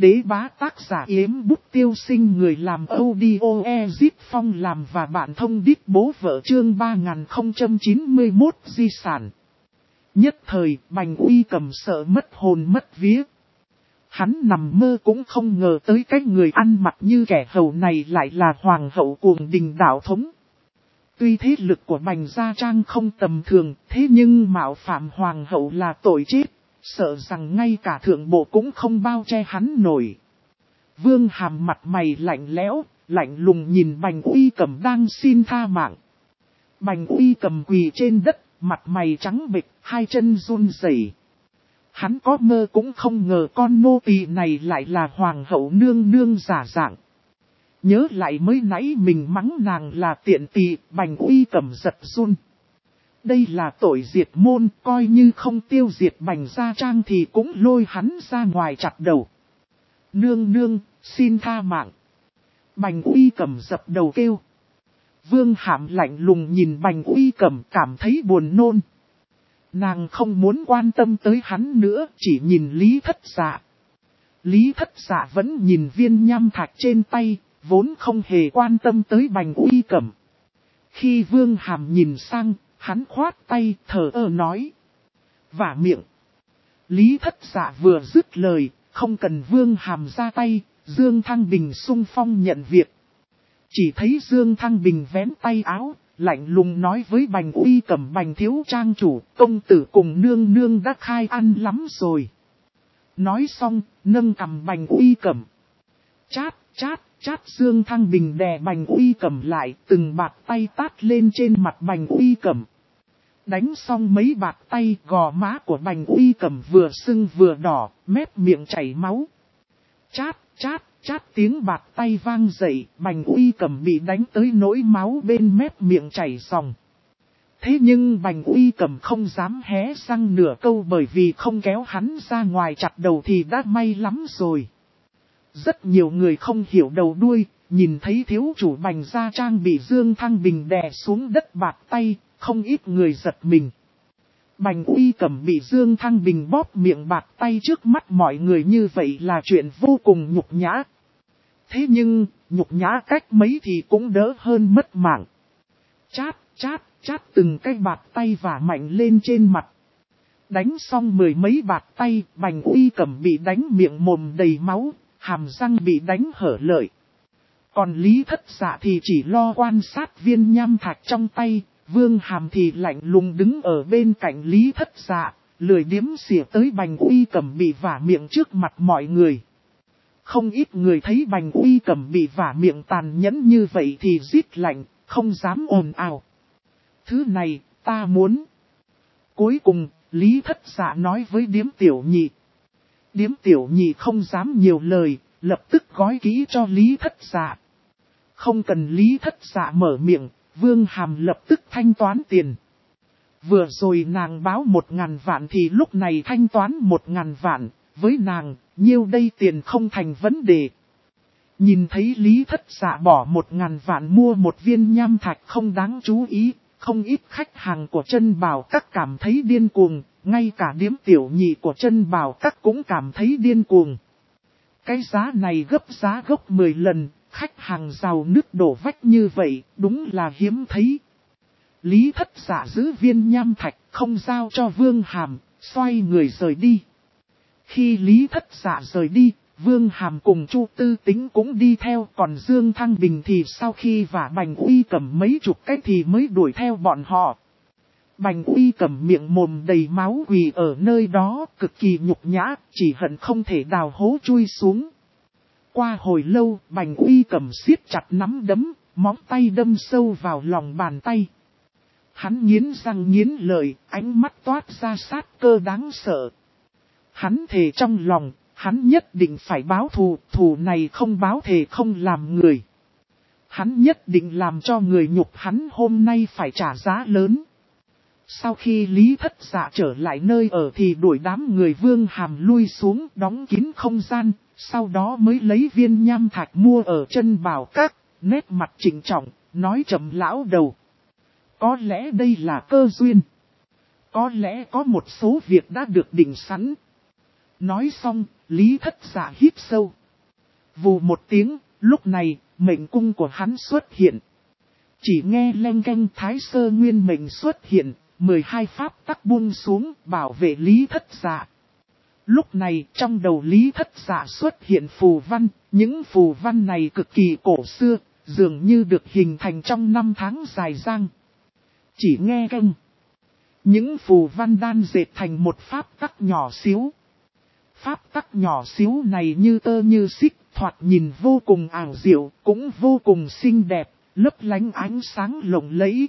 đế bá tác giả Yếm Bút Tiêu Sinh, người làm audio Ezip Phong làm và bạn thông đít bố vợ, chương 3091 di sản. Nhất thời, Bành Uy Cầm sợ mất hồn mất vía. Hắn nằm mơ cũng không ngờ tới cái người ăn mặc như kẻ hầu này lại là hoàng hậu Cuồng Đình đạo thống. Tuy thế lực của Bành Gia Trang không tầm thường, thế nhưng mạo phạm hoàng hậu là tội chết, sợ rằng ngay cả thượng bộ cũng không bao che hắn nổi. Vương Hàm mặt mày lạnh lẽo, lạnh lùng nhìn Bành Uy Cầm đang xin tha mạng. Bành Uy Cầm quỳ trên đất, mặt mày trắng bệch, hai chân run rẩy. Hắn có mơ cũng không ngờ con nô tỳ này lại là hoàng hậu nương nương giả dạng. Nhớ lại mới nãy mình mắng nàng là tiện tỳ, Bành Uy Cầm giật run. Đây là tội diệt môn, coi như không tiêu diệt Bành Gia Trang thì cũng lôi hắn ra ngoài chặt đầu. Nương nương, xin tha mạng. Bành Uy Cầm dập đầu kêu. Vương Hàm lạnh lùng nhìn Bành Uy Cầm, cảm thấy buồn nôn. Nàng không muốn quan tâm tới hắn nữa, chỉ nhìn Lý Thất Dạ. Lý Thất Dạ vẫn nhìn viên nham thạch trên tay, vốn không hề quan tâm tới Bành Uy Cầm. Khi Vương Hàm nhìn sang, hắn khoát tay, thờ ơ nói. Vả miệng. Lý Thất Dạ vừa dứt lời, không cần Vương Hàm ra tay, Dương Thăng Bình xung phong nhận việc. Chỉ thấy Dương Thăng Bình vén tay áo, lạnh lùng nói với Bành Uy Cầm: Bành thiếu trang chủ, công tử cùng nương nương đã khai ăn lắm rồi. Nói xong, nâng cằm Bành Uy Cầm. Chát, chát, chát. Dương Thăng Bình đè Bành Uy Cầm lại, từng bạt tay tát lên trên mặt Bành Uy Cầm. Đánh xong mấy bạt tay, gò má của Bành Uy Cầm vừa sưng vừa đỏ, mép miệng chảy máu. Chát, chát, chát, tiếng bạt tay vang dậy, Bành Uy Cầm bị đánh tới nỗi máu bên mép miệng chảy ròng. Thế nhưng Bành Uy Cầm không dám hé răng nửa câu, bởi vì không kéo hắn ra ngoài chặt đầu thì đã may lắm rồi. Rất nhiều người không hiểu đầu đuôi, nhìn thấy thiếu chủ Bành Gia Trang bị Dương Thăng Bình đè xuống đất bạt tay, không ít người giật mình. Bành Uy Cầm bị Dương Thăng Bình bóp miệng bạt tay trước mắt mọi người như vậy là chuyện vô cùng nhục nhã. Thế nhưng, nhục nhã cách mấy thì cũng đỡ hơn mất mạng. Chát, chát, chát, từng cái bạt tay vả mạnh lên trên mặt. Đánh xong mười mấy bạt tay, Bành Uy Cầm bị đánh miệng mồm đầy máu, hàm răng bị đánh hở lợi. Còn Lý Thất Dạ thì chỉ lo quan sát viên nham thạch trong tay, Vương Hàm thì lạnh lùng đứng ở bên cạnh Lý Thất Dạ, lười điếm xỉa tới Bành Uy Cầm bị vả miệng trước mặt mọi người. Không ít người thấy Bành Uy Cầm bị vả miệng tàn nhẫn như vậy thì rít lạnh, không dám ồn ào. Thứ này, ta muốn. Cuối cùng, Lý Thất Dạ nói với Điếm Tiểu Nhị. Điếm Tiểu Nhị không dám nhiều lời, lập tức gói kỹ cho Lý Thất Dạ. Không cần Lý Thất Dạ mở miệng, Vương Hàm lập tức thanh toán tiền. Vừa rồi nàng báo 1.000 vạn thì lúc này thanh toán 1.000 vạn, với nàng, nhiêu đây tiền không thành vấn đề. Nhìn thấy Lý Thất Dạ bỏ 1.000 vạn mua một viên nham thạch không đáng chú ý, không ít khách hàng của Trân Bảo Các cảm thấy điên cuồng, ngay cả Điếm Tiểu Nhị của Trân Bảo Các cũng cảm thấy điên cuồng. Cái giá này gấp giá gốc 10 lần, khách hàng giàu nứt đổ vách như vậy, đúng là hiếm thấy. Lý Thất Dạ giữ viên nham thạch, không giao cho Vương Hàm, xoay người rời đi. Khi Lý Thất Dạ rời đi, Vương Hàm cùng Chu Tư Tính cũng đi theo, còn Dương Thăng Bình thì sau khi vả Bành Uy Cầm mấy chục cái thì mới đuổi theo bọn họ. Bành Uy Cầm miệng mồm đầy máu quỳ ở nơi đó, cực kỳ nhục nhã, chỉ hận không thể đào hố chui xuống. Qua hồi lâu, Bành Uy Cầm siết chặt nắm đấm, móng tay đâm sâu vào lòng bàn tay. Hắn nghiến răng nghiến lợi, ánh mắt toát ra sát cơ đáng sợ. Hắn thề trong lòng, hắn nhất định phải báo thù, thù này không báo thề không làm người. Hắn nhất định làm cho người nhục hắn hôm nay phải trả giá lớn. Sau khi Lý Thất Dạ trở lại nơi ở thì đuổi đám người Vương Hàm lui xuống, đóng kín không gian, sau đó mới lấy viên nham thạch mua ở Trân Bảo Các, nét mặt trịnh trọng, nói chậm: lão đầu. Có lẽ đây là cơ duyên. Có lẽ có một số việc đã được định sẵn. Nói xong, Lý Thất Dạ hít sâu. Vù một tiếng, lúc này, mệnh cung của hắn xuất hiện. Chỉ nghe leng keng Thái Sơ Nguyên mệnh xuất hiện, 12 pháp tắc buông xuống bảo vệ Lý Thất Dạ. Lúc này trong đầu Lý Thất Dạ xuất hiện phù văn, những phù văn này cực kỳ cổ xưa, dường như được hình thành trong năm tháng dài dang. Chỉ nghe keng. Những phù văn đan dệt thành một pháp tắc nhỏ xíu. Pháp tắc nhỏ xíu này như tơ như xích, thoạt nhìn vô cùng ảo diệu, cũng vô cùng xinh đẹp, lấp lánh ánh sáng lộng lẫy.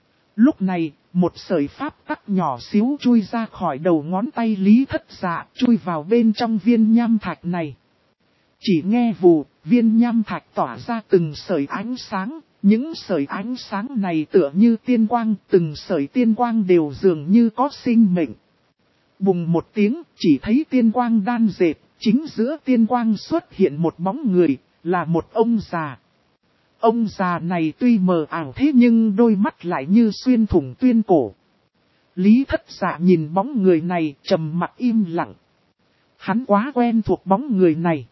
Lúc này, một sợi pháp tắc nhỏ xíu chui ra khỏi đầu ngón tay Lý Thất Dạ, chui vào bên trong viên nham thạch này. Chỉ nghe vù, viên nham thạch tỏa ra từng sợi ánh sáng, những sợi ánh sáng này tựa như tiên quang, từng sợi tiên quang đều dường như có sinh mệnh. Bùng một tiếng, chỉ thấy tiên quang đan dệt, chính giữa tiên quang xuất hiện một bóng người, là một ông già. Ông già này tuy mờ ảo thế nhưng đôi mắt lại như xuyên thủng tuyên cổ. Lý Thất Dạ nhìn bóng người này trầm mặc im lặng. Hắn quá quen thuộc bóng người này.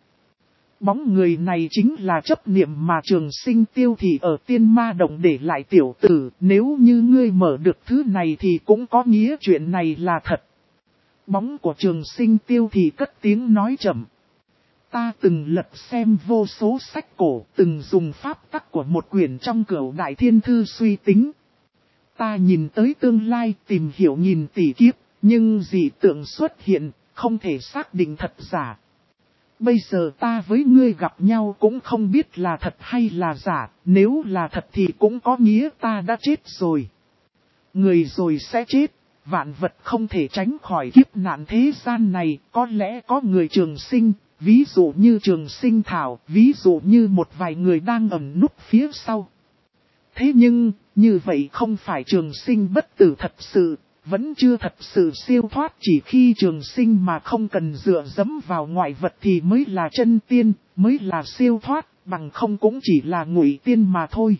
Bóng người này chính là chấp niệm mà Trường Sinh Tiêu Thị ở Tiên Ma Động để lại tiểu tử. Nếu như ngươi mở được thứ này thì cũng có nghĩa chuyện này là thật. Bóng của Trường Sinh Tiêu Thị cất tiếng nói chậm. Ta từng lật xem vô số sách cổ, từng dùng pháp tắc của một quyển trong Cửu Đại Thiên Thư suy tính. Ta nhìn tới tương lai tìm hiểu nghìn tỷ kiếp, nhưng dị tượng xuất hiện, không thể xác định thật giả. Bây giờ ta với ngươi gặp nhau cũng không biết là thật hay là giả, nếu là thật thì cũng có nghĩa ta đã chết rồi. Người rồi sẽ chết, vạn vật không thể tránh khỏi kiếp nạn thế gian này, có lẽ có người trường sinh. Ví dụ như Trường Sinh Thảo, ví dụ như một vài người đang ẩn núp phía sau. Thế nhưng, như vậy không phải Trường Sinh bất tử thật sự, vẫn chưa thật sự siêu thoát. Chỉ khi Trường Sinh mà không cần dựa dẫm vào ngoại vật thì mới là chân tiên, mới là siêu thoát, bằng không cũng chỉ là ngụy tiên mà thôi.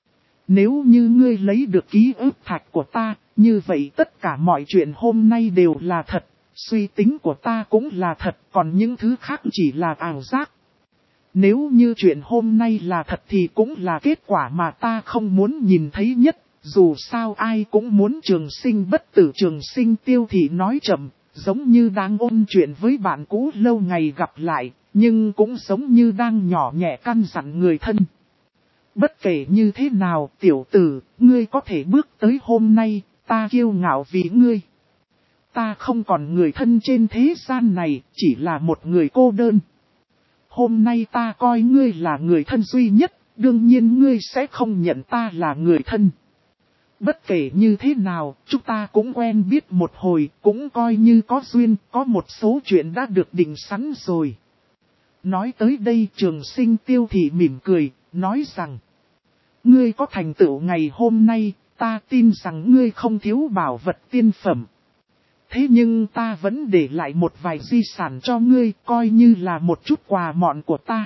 Nếu như ngươi lấy được ký ức thạch của ta, như vậy tất cả mọi chuyện hôm nay đều là thật. Suy tính của ta cũng là thật, còn những thứ khác chỉ là ảo giác. Nếu như chuyện hôm nay là thật thì cũng là kết quả mà ta không muốn nhìn thấy nhất. Dù sao ai cũng muốn Trường Sinh bất tử. Trường Sinh Tiêu Thị nói chậm, giống như đang ôn chuyện với bạn cũ lâu ngày gặp lại, nhưng cũng giống như đang nhỏ nhẹ căn dặn người thân. Bất kể như thế nào, tiểu tử, ngươi có thể bước tới hôm nay, ta kiêu ngạo vì ngươi. Ta không còn người thân trên thế gian này, chỉ là một người cô đơn. Hôm nay ta coi ngươi là người thân duy nhất, đương nhiên ngươi sẽ không nhận ta là người thân. Bất kể như thế nào, chúng ta cũng quen biết một hồi, cũng coi như có duyên, có một số chuyện đã được định sẵn rồi. Nói tới đây Trường Sinh Tiêu Thị mỉm cười, nói rằng, ngươi có thành tựu ngày hôm nay, ta tin rằng ngươi không thiếu bảo vật tiên phẩm. Thế nhưng ta vẫn để lại một vài di sản cho ngươi, coi như là một chút quà mọn của ta.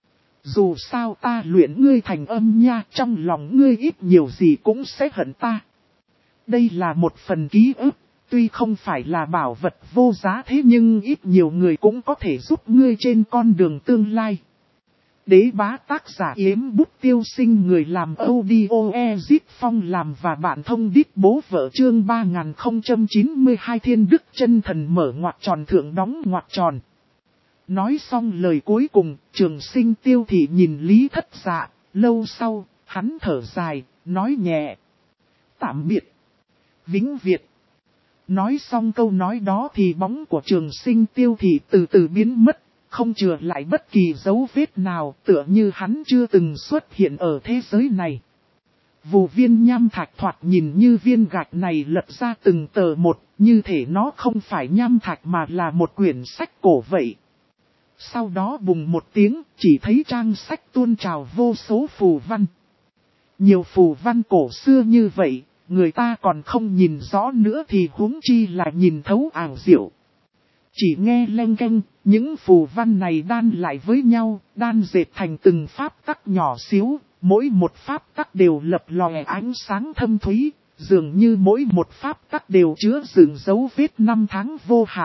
Dù sao ta luyện ngươi thành âm nha, trong lòng ngươi ít nhiều gì cũng sẽ hận ta. Đây là một phần ký ức, tuy không phải là bảo vật vô giá thế nhưng ít nhiều người cũng có thể giúp ngươi trên con đường tương lai. Đế bá tác giả Yếm Bút Tiêu Sinh, người làm audio Ezip Phong làm và bạn thông đít bố vợ. Chương 3092 Thiên Đức Chân Thần mở ngoặc tròn thượng đóng ngoặc tròn. Nói xong lời cuối cùng, Trường Sinh Tiêu Thị nhìn Lý Thất Dạ, lâu sau, hắn thở dài, nói nhẹ. Tạm biệt. Vĩnh Việt. Nói xong câu nói đó thì bóng của Trường Sinh Tiêu Thị từ từ biến mất. Không chừa lại bất kỳ dấu vết nào, tựa như hắn chưa từng xuất hiện ở thế giới này. Vù viên nham thạch thoạt nhìn như viên gạch này lật ra từng tờ một, như thể nó không phải nham thạch mà là một quyển sách cổ vậy. Sau đó bùng một tiếng, chỉ thấy trang sách tuôn trào vô số phù văn. Nhiều phù văn cổ xưa như vậy, người ta còn không nhìn rõ nữa thì huống chi là nhìn thấu ảo diệu. Chỉ nghe leng keng, những phù văn này đan lại với nhau, đan dệt thành từng pháp tắc nhỏ xíu, mỗi một pháp tắc đều lập lòe ánh sáng thâm thúy, dường như mỗi một pháp tắc đều chứa đựng dấu vết năm tháng vô hạn,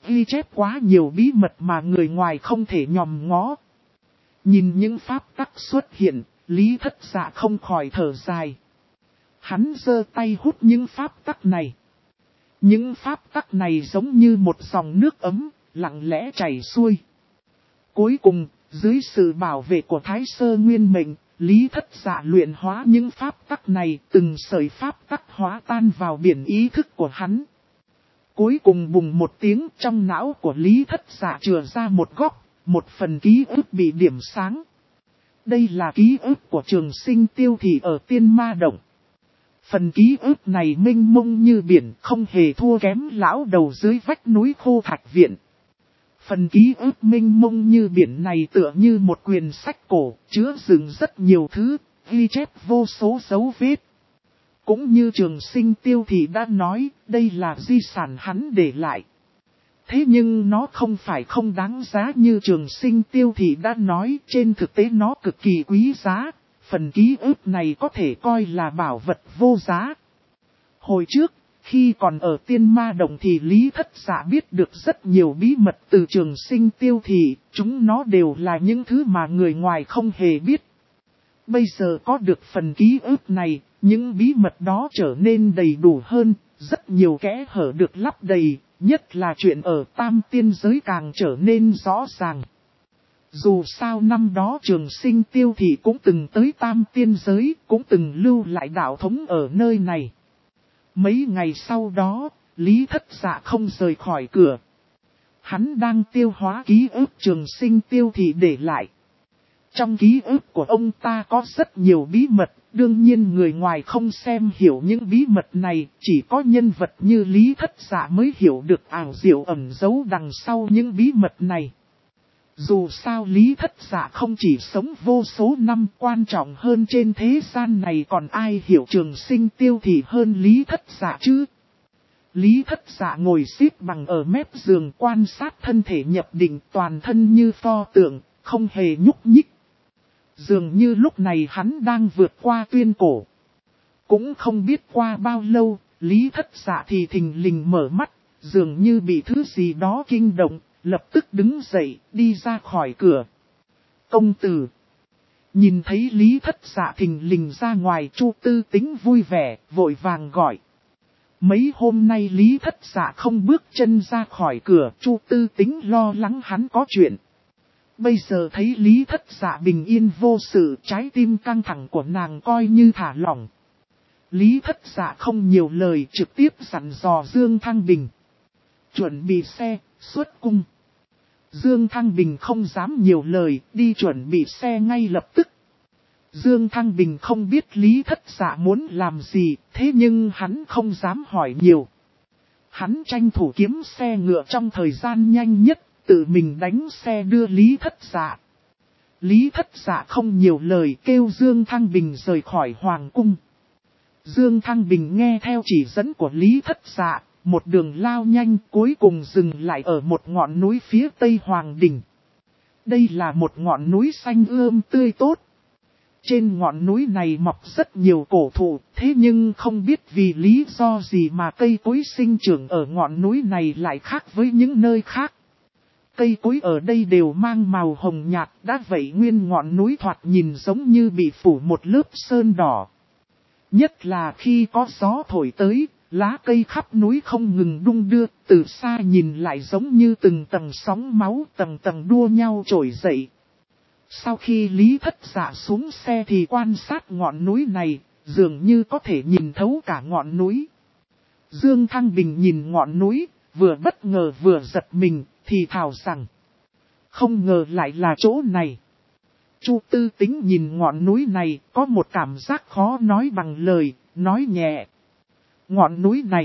ghi chép quá nhiều bí mật mà người ngoài không thể nhòm ngó. Nhìn những pháp tắc xuất hiện, Lý Thất Dạ không khỏi thở dài. Hắn giơ tay hút những pháp tắc này. Những pháp tắc này giống như một dòng nước ấm, lặng lẽ chảy xuôi. Cuối cùng, dưới sự bảo vệ của Thái Sơ Nguyên Mệnh, Lý Thất Dạ luyện hóa những pháp tắc này, từng sợi pháp tắc hóa tan vào biển ý thức của hắn. Cuối cùng bùng một tiếng, trong não của Lý Thất Dạ chừa ra một góc, một phần ký ức bị điểm sáng. Đây là ký ức của Trường Sinh Tiêu Thị ở Tiên Ma Động. Phần ký ức này mênh mông như biển, không hề thua kém lão đầu dưới vách núi Khô Thạch Viện. Phần ký ức mênh mông như biển này tựa như một quyển sách cổ, chứa đựng rất nhiều thứ, ghi chép vô số dấu vết. Cũng như Trường Sinh Tiêu Thị đã nói, đây là di sản hắn để lại. Thế nhưng nó không phải không đáng giá như Trường Sinh Tiêu Thị đã nói, trên thực tế nó cực kỳ quý giá. Phần ký ức này có thể coi là bảo vật vô giá. Hồi trước, khi còn ở Tiên Ma Động thì Lý Thất Dạ biết được rất nhiều bí mật từ Trường Sinh Tiêu Thị, chúng nó đều là những thứ mà người ngoài không hề biết. Bây giờ có được phần ký ức này, những bí mật đó trở nên đầy đủ hơn, rất nhiều kẽ hở được lắp đầy, nhất là chuyện ở Tam Tiên Giới càng trở nên rõ ràng. Dù sao năm đó Trường Sinh Tiêu Thị cũng từng tới Tam Tiên Giới, cũng từng lưu lại đạo thống ở nơi này. Mấy ngày sau đó, Lý Thất Dạ không rời khỏi cửa. Hắn đang tiêu hóa ký ức Trường Sinh Tiêu Thị để lại. Trong ký ức của ông ta có rất nhiều bí mật, đương nhiên người ngoài không xem hiểu những bí mật này, chỉ có nhân vật như Lý Thất Dạ mới hiểu được ảo diệu ẩn giấu đằng sau những bí mật này. Dù sao Lý Thất Dạ không chỉ sống vô số năm, quan trọng hơn trên thế gian này còn ai hiểu Trường Sinh Tiêu Thị hơn Lý Thất Dạ chứ. Lý Thất Dạ ngồi xếp bằng ở mép giường quan sát thân thể nhập định, toàn thân như pho tượng, không hề nhúc nhích. Dường như lúc này hắn đang vượt qua tuyên cổ. Cũng không biết qua bao lâu, Lý Thất Dạ thì thình lình mở mắt, dường như bị thứ gì đó kinh động, lập tức đứng dậy, đi ra khỏi cửa. Công tử. Nhìn thấy Lý Thất Dạ thình lình ra ngoài, Chu Tư Tính vui vẻ, vội vàng gọi. Mấy hôm nay Lý Thất Dạ không bước chân ra khỏi cửa, Chu Tư Tính lo lắng hắn có chuyện. Bây giờ thấy Lý Thất Dạ bình yên vô sự, trái tim căng thẳng của nàng coi như thả lỏng. Lý Thất Dạ không nhiều lời, trực tiếp dặn dò Dương Thăng Bình. Chuẩn bị xe, xuất cung. Dương Thăng Bình không dám nhiều lời, đi chuẩn bị xe ngay lập tức. Dương Thăng Bình không biết Lý Thất Dạ muốn làm gì, thế nhưng hắn không dám hỏi nhiều. Hắn tranh thủ kiếm xe ngựa trong thời gian nhanh nhất, tự mình đánh xe đưa Lý Thất Dạ. Lý Thất Dạ không nhiều lời, kêu Dương Thăng Bình rời khỏi Hoàng cung. Dương Thăng Bình nghe theo chỉ dẫn của Lý Thất Dạ, một đường lao nhanh, cuối cùng dừng lại ở một ngọn núi phía tây Hoàng Đình. Đây là một ngọn núi xanh ươm tươi tốt. Trên ngọn núi này mọc rất nhiều cổ thụ, thế nhưng không biết vì lý do gì mà cây cối sinh trưởng ở ngọn núi này lại khác với những nơi khác. Cây cối ở đây đều mang màu hồng nhạt, đã vậy nguyên ngọn núi thoạt nhìn giống như bị phủ một lớp sơn đỏ. Nhất là khi có gió thổi tới, lá cây khắp núi không ngừng đung đưa, từ xa nhìn lại giống như từng tầng sóng máu tầng tầng đua nhau trồi dậy. Sau khi Lý Thất Dạ xuống xe thì quan sát ngọn núi này, dường như có thể nhìn thấu cả ngọn núi. Dương Thăng Bình nhìn ngọn núi, vừa bất ngờ vừa giật mình, thì thào rằng. Không ngờ lại là chỗ này. Chu Tư Tính nhìn ngọn núi này, có một cảm giác khó nói bằng lời, nói nhẹ. Ngọn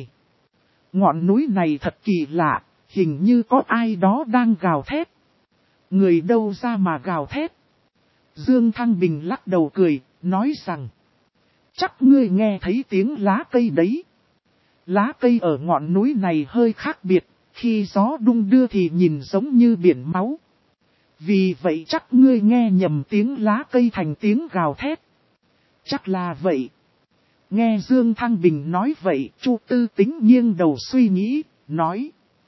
núi này thật kỳ lạ, hình như có ai đó đang gào thét. Người đâu ra mà gào thét? Dương Thăng Bình lắc đầu cười, nói rằng. Chắc ngươi nghe thấy tiếng lá cây đấy. Lá cây ở ngọn núi này hơi khác biệt, khi gió đung đưa thì nhìn giống như biển máu. Vì vậy chắc ngươi nghe nhầm tiếng lá cây thành tiếng gào thét. Chắc là vậy. Nghe Dương Thăng Bình nói vậy, Chu Tư Tính nghiêng đầu suy nghĩ, nói.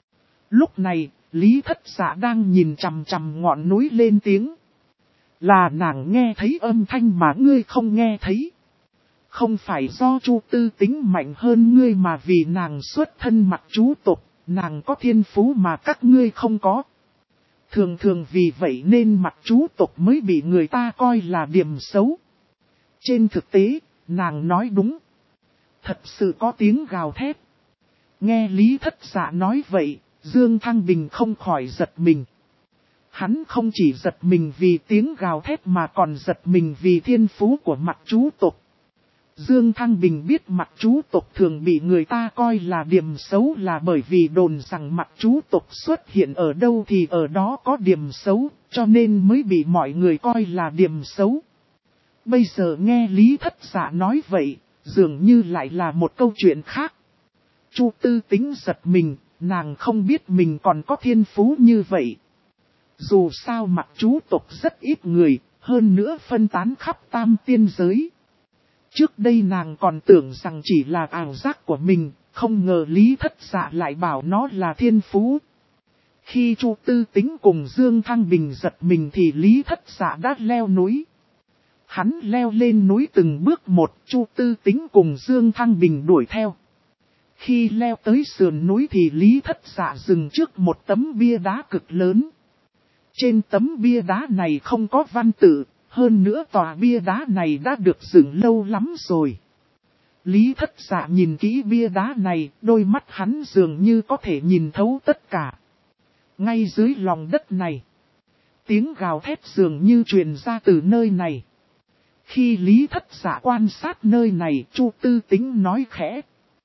Lúc này, Lý Thất Dạ đang nhìn chằm chằm ngọn núi lên tiếng. Là nàng nghe thấy âm thanh mà ngươi không nghe thấy. Không phải do Chu Tư Tính mạnh hơn ngươi mà vì nàng xuất thân Mặc Chú tộc, nàng có thiên phú mà các ngươi không có. Thường thường vì vậy nên Mặc Chú tộc mới bị người ta coi là điểm xấu. Trên thực tế, nàng nói đúng. Thật sự có tiếng gào thét. Nghe Lý Thất Dạ nói vậy, Dương Thăng Bình không khỏi giật mình. Hắn không chỉ giật mình vì tiếng gào thét mà còn giật mình vì thiên phú của Mặc Chú tộc. Dương Thăng Bình biết Mặc Chú tộc thường bị người ta coi là điểm xấu là bởi vì đồn rằng Mặc Chú tộc xuất hiện ở đâu thì ở đó có điểm xấu, cho nên mới bị mọi người coi là điểm xấu. Bây giờ nghe Lý Thất Dạ nói vậy, dường như lại là một câu chuyện khác. Chu Tư Tính giật mình, nàng không biết mình còn có thiên phú như vậy. Dù sao Mặc Chú tộc rất ít người, hơn nữa phân tán khắp tam tiên giới. Trước đây nàng còn tưởng rằng chỉ là ảo giác của mình, không ngờ Lý Thất Dạ lại bảo nó là thiên phú. Khi Chu Tư Tính cùng Dương Thăng Bình giật mình thì Lý Thất Dạ đã leo núi. Hắn leo lên núi từng bước một, Chu Tư Tính cùng Dương Thăng Bình đuổi theo. Khi leo tới sườn núi thì Lý Thất Dạ dừng trước một tấm bia đá cực lớn. Trên tấm bia đá này không có văn tự, hơn nữa tòa bia đá này đã được dựng lâu lắm rồi. Lý Thất Dạ nhìn kỹ bia đá này, đôi mắt hắn dường như có thể nhìn thấu tất cả. Ngay dưới lòng đất này, tiếng gào thét dường như truyền ra từ nơi này. Khi Lý Thất Dạ quan sát nơi này, Chu Tư Tính nói khẽ.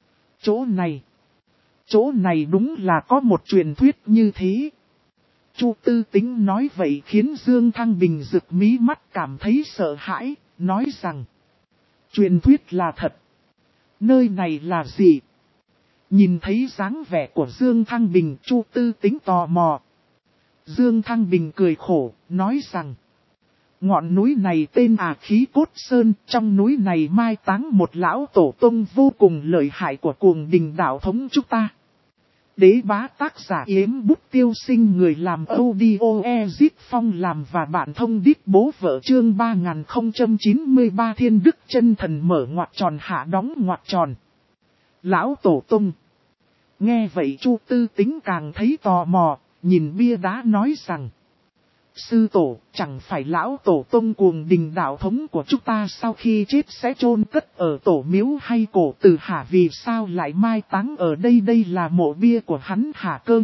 Chỗ này đúng là có một truyền thuyết như thế. Chu Tư Tính nói vậy khiến Dương Thăng Bình rực mí mắt cảm thấy sợ hãi, nói rằng. Truyền thuyết là thật. Nơi này là gì? Nhìn thấy dáng vẻ của Dương Thăng Bình, Chu Tư Tính tò mò. Dương Thăng Bình cười khổ, nói rằng. Ngọn núi này tên Khí Cốt Sơn, trong núi này mai táng một lão tổ tông vô cùng lợi hại của cuồng đình đạo thống chúng ta. Đế bá tác giả Yếm Bút Tiêu Sinh, người làm audio Ezit Phong làm và bạn thông điệp bố vợ chương 3093 Thiên Đức Chân Thần mở ngoặc tròn hạ đóng ngoặc tròn. Lão tổ tông. Nghe vậy Chu Tư Tính càng thấy tò mò, nhìn bia đá nói rằng. Sư tổ, chẳng phải lão tổ tông cuồng đình đạo thống của chúng ta sau khi chết sẽ chôn cất ở tổ miếu hay cổ tử hả, vì sao lại mai táng ở đây? Đây là mộ bia của hắn hả? Cơ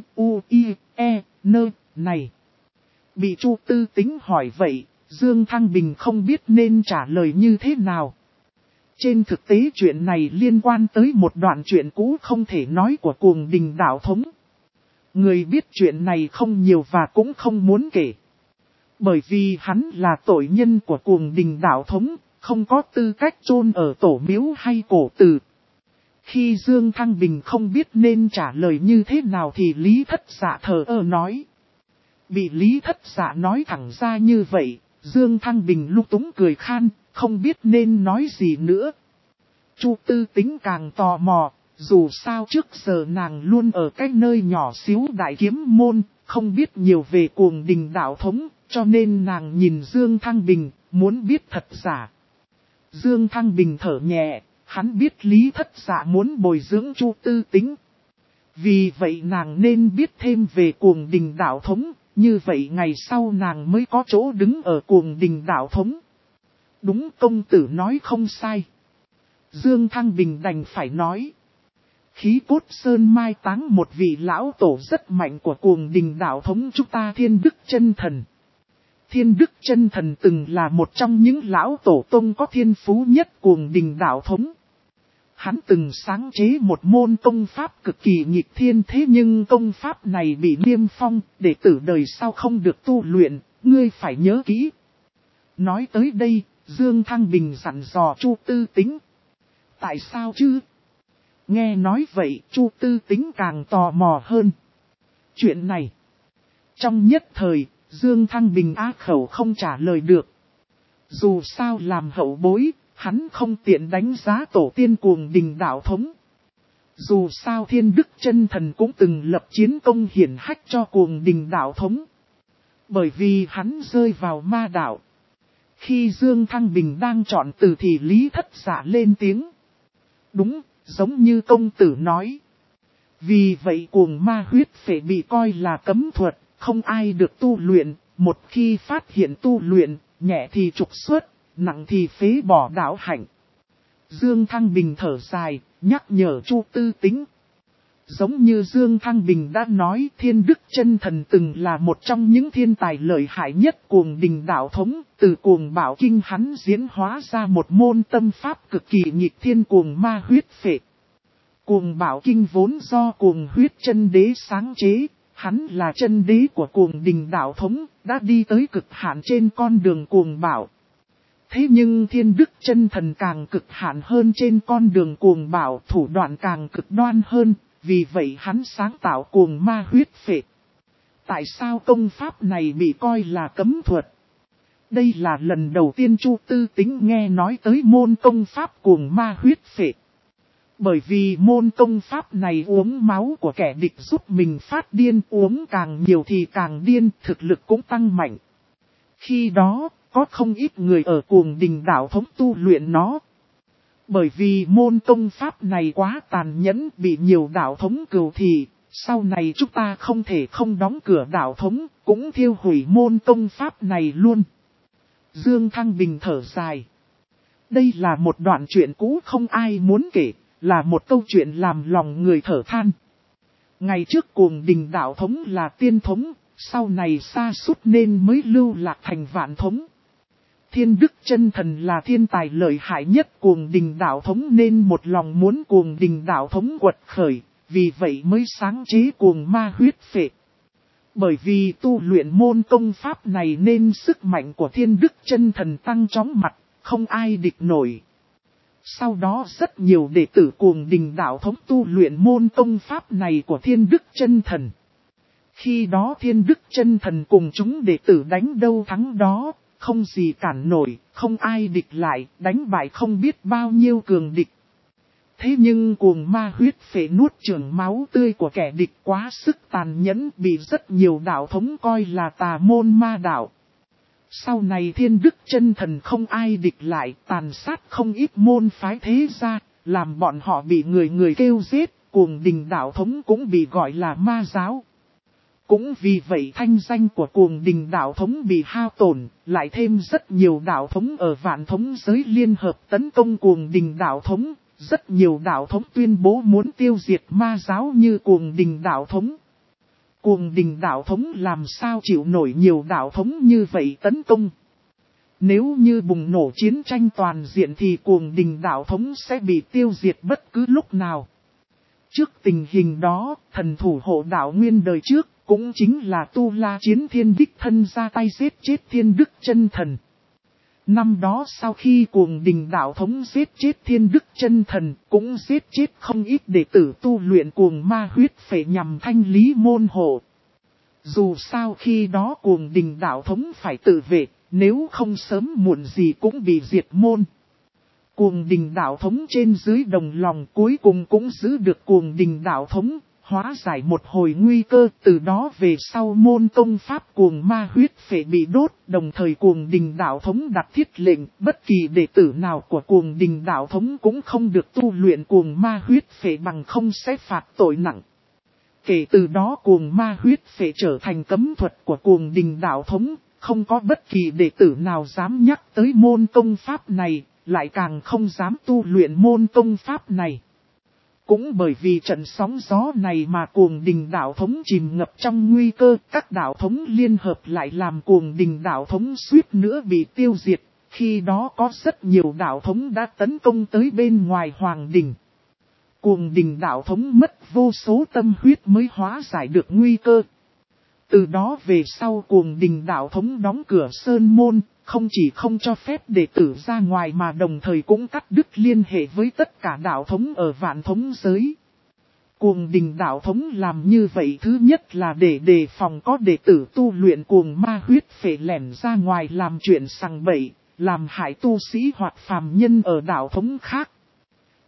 này. Bị Chu Tư Tính hỏi vậy, Dương Thăng Bình không biết nên trả lời như thế nào. Trên thực tế chuyện này liên quan tới một đoạn chuyện cũ không thể nói của cuồng đình đạo thống. Người biết chuyện này không nhiều và cũng không muốn kể. Bởi vì hắn là tội nhân của cuồng đình đạo thống, không có tư cách chôn ở tổ miếu hay cổ tử. Khi Dương Thăng Bình không biết nên trả lời như thế nào thì Lý Thất Dạ thờ ơ nói. Bị Lý Thất Dạ nói thẳng ra như vậy, Dương Thăng Bình lung túng cười khan, không biết nên nói gì nữa. Chu Tư Tính càng tò mò, dù sao trước giờ nàng luôn ở cái nơi nhỏ xíu Đại Kiếm Môn, không biết nhiều về cuồng đình đạo thống. Cho nên nàng nhìn Dương Thăng Bình, muốn biết thật giả. Dương Thăng Bình thở nhẹ, hắn biết Lý Thất Dạ muốn bồi dưỡng Chu Tư Tính. Vì vậy nàng nên biết thêm về cuồng đình đạo thống, như vậy ngày sau nàng mới có chỗ đứng ở cuồng đình đạo thống. Đúng, công tử nói không sai. Dương Thăng Bình đành phải nói. Khí Cốt Sơn mai táng một vị lão tổ rất mạnh của cuồng đình đạo thống chúng ta, Thiên Đức Chân Thần. Thiên Đức Chân Thần từng là một trong những lão tổ tông có thiên phú nhất cuồng đình đạo thống. Hắn từng sáng chế một môn công pháp cực kỳ nghịch thiên, thế nhưng công pháp này bị niêm phong, đệ tử đời sau không được tu luyện, ngươi phải nhớ kỹ. Nói tới đây, Dương Thăng Bình dặn dò Chu Tư Tính. Tại sao chứ? Nghe nói vậy, Chu Tư Tính càng tò mò hơn. Chuyện này, trong nhất thời, Dương Thăng Bình á khẩu không trả lời được. Dù sao làm hậu bối, hắn không tiện đánh giá tổ tiên cuồng đình đạo thống. Dù sao Thiên Đức Chân Thần cũng từng lập chiến công hiển hách cho Cuồng Đình đạo thống. Bởi vì hắn rơi vào ma đạo. Khi Dương Thăng Bình đang chọn từ thì Lý Thất Dạ lên tiếng. Đúng, giống như công tử nói. Vì vậy cuồng ma huyết phệ bị coi là cấm thuật, không ai được tu luyện. Một khi phát hiện tu luyện, nhẹ thì trục xuất, nặng thì phế bỏ đạo hạnh. Dương Thăng Bình thở dài, nhắc nhở Chu Tư Tính. Giống như Dương Thăng Bình đã nói, Thiên Đức Chân Thần từng là một trong những thiên tài lợi hại nhất Cuồng Đình đạo thống. Từ Cuồng Bảo Kinh hắn diễn hóa ra một môn tâm pháp cực kỳ nghịch thiên cuồng ma huyết phệ. Cuồng Bảo Kinh vốn do Cuồng Huyết Chân Đế sáng chế, hắn là chân đế của Cuồng Đình đạo thống, đã đi tới cực hạn trên con đường cuồng bảo. Thế nhưng Thiên Đức Chân Thần càng cực hạn hơn trên con đường cuồng bảo, thủ đoạn càng cực đoan hơn, vì vậy hắn sáng tạo cuồng ma huyết phệ. Tại sao công pháp này bị coi là cấm thuật? Đây là lần đầu tiên Chu Tư Tính nghe nói tới môn công pháp cuồng ma huyết phệ. Bởi vì môn công pháp này uống máu của kẻ địch giúp mình phát điên, uống càng nhiều thì càng điên, thực lực cũng tăng mạnh. Khi đó, có không ít người ở Cuồng Đình đạo thống tu luyện nó. Bởi vì môn công pháp này quá tàn nhẫn, bị nhiều đạo thống cừu thị, sau này chúng ta không thể không đóng cửa đạo thống, cũng thiêu hủy môn công pháp này luôn. Dương Thăng Bình thở dài. Đây là một đoạn chuyện cũ không ai muốn kể, là một câu chuyện làm lòng người thở than. Ngày trước Cuồng Đình đạo thống là tiên thống, sau này sa sút nên mới lưu lạc thành vạn thống. Thiên Đức Chân Thần là thiên tài lợi hại nhất Cuồng Đình đạo thống nên một lòng muốn Cuồng Đình đạo thống quật khởi, vì vậy mới sáng chế cuồng ma huyết phệ. Bởi vì tu luyện môn công pháp này nên sức mạnh của Thiên Đức Chân Thần tăng chóng mặt, không ai địch nổi. Sau đó rất nhiều đệ tử Cuồng Đình đạo thống tu luyện môn công pháp này của Thiên Đức Chân Thần. Khi đó Thiên Đức Chân Thần cùng chúng đệ tử đánh đâu thắng đó, không gì cản nổi, không ai địch lại, đánh bại không biết bao nhiêu cường địch. Thế nhưng cuồng ma huyết phệ nuốt chửng máu tươi của kẻ địch quá sức tàn nhẫn, bị rất nhiều đạo thống coi là tà môn ma đạo. Sau này Thiên Đức Chân Thần không ai địch lại, tàn sát không ít môn phái thế gia, làm bọn họ bị người người kêu giết, Cuồng Đình đạo thống cũng bị gọi là ma giáo. Cũng vì vậy thanh danh của Cuồng Đình đạo thống bị hao tổn, lại thêm rất nhiều đạo thống ở vạn thống giới liên hợp tấn công Cuồng Đình đạo thống, rất nhiều đạo thống tuyên bố muốn tiêu diệt ma giáo như Cuồng Đình đạo thống. Cuồng Đình đạo thống làm sao chịu nổi nhiều đạo thống như vậy tấn công. Nếu như bùng nổ chiến tranh toàn diện thì Cuồng Đình đạo thống sẽ bị tiêu diệt bất cứ lúc nào. Trước tình hình đó, thần thủ hộ đạo nguyên đời trước, cũng chính là Tu La Chiến Thiên đích thân ra tay giết chết Thiên Đức Chân Thần. Năm đó sau khi Cuồng Đình đạo thống giết chết Thiên Đức Chân Thần, cũng giết chết không ít đệ tử tu luyện cuồng ma huyết phệ nhằm thanh lý môn hộ. Dù sao khi đó Cuồng Đình đạo thống phải tự vệ, nếu không sớm muộn gì cũng bị diệt môn. Cuồng Đình đạo thống trên dưới đồng lòng cuối cùng cũng giữ được Cuồng Đình đạo thống, hóa giải một hồi nguy cơ, từ đó về sau môn công pháp cuồng ma huyết phệ bị đốt, đồng thời Cuồng Đình đạo thống đặt thiết lệnh, bất kỳ đệ tử nào của Cuồng Đình đạo thống cũng không được tu luyện cuồng ma huyết phệ bằng không sẽ phạt tội nặng. Kể từ đó cuồng ma huyết phệ trở thành cấm thuật của Cuồng Đình đạo thống, không có bất kỳ đệ tử nào dám nhắc tới môn công pháp này, lại càng không dám tu luyện môn công pháp này. Cũng bởi vì trận sóng gió này mà Cuồng Đình đạo thống chìm ngập trong nguy cơ, các đạo thống liên hợp lại làm Cuồng Đình đạo thống suýt nữa bị tiêu diệt, khi đó có rất nhiều đạo thống đã tấn công tới bên ngoài Hoàng Đình. Cuồng Đình đạo thống mất vô số tâm huyết mới hóa giải được nguy cơ. Từ đó về sau Cuồng Đình đạo thống đóng cửa sơn môn, không chỉ không cho phép đệ tử ra ngoài mà đồng thời cũng cắt đứt liên hệ với tất cả đạo thống ở vạn thống giới. Cuồng Đình đạo thống làm như vậy thứ nhất là để đề phòng có đệ tử tu luyện cuồng ma huyết phệ lẻn ra ngoài làm chuyện sằng bậy, làm hại tu sĩ hoặc phàm nhân ở đạo thống khác.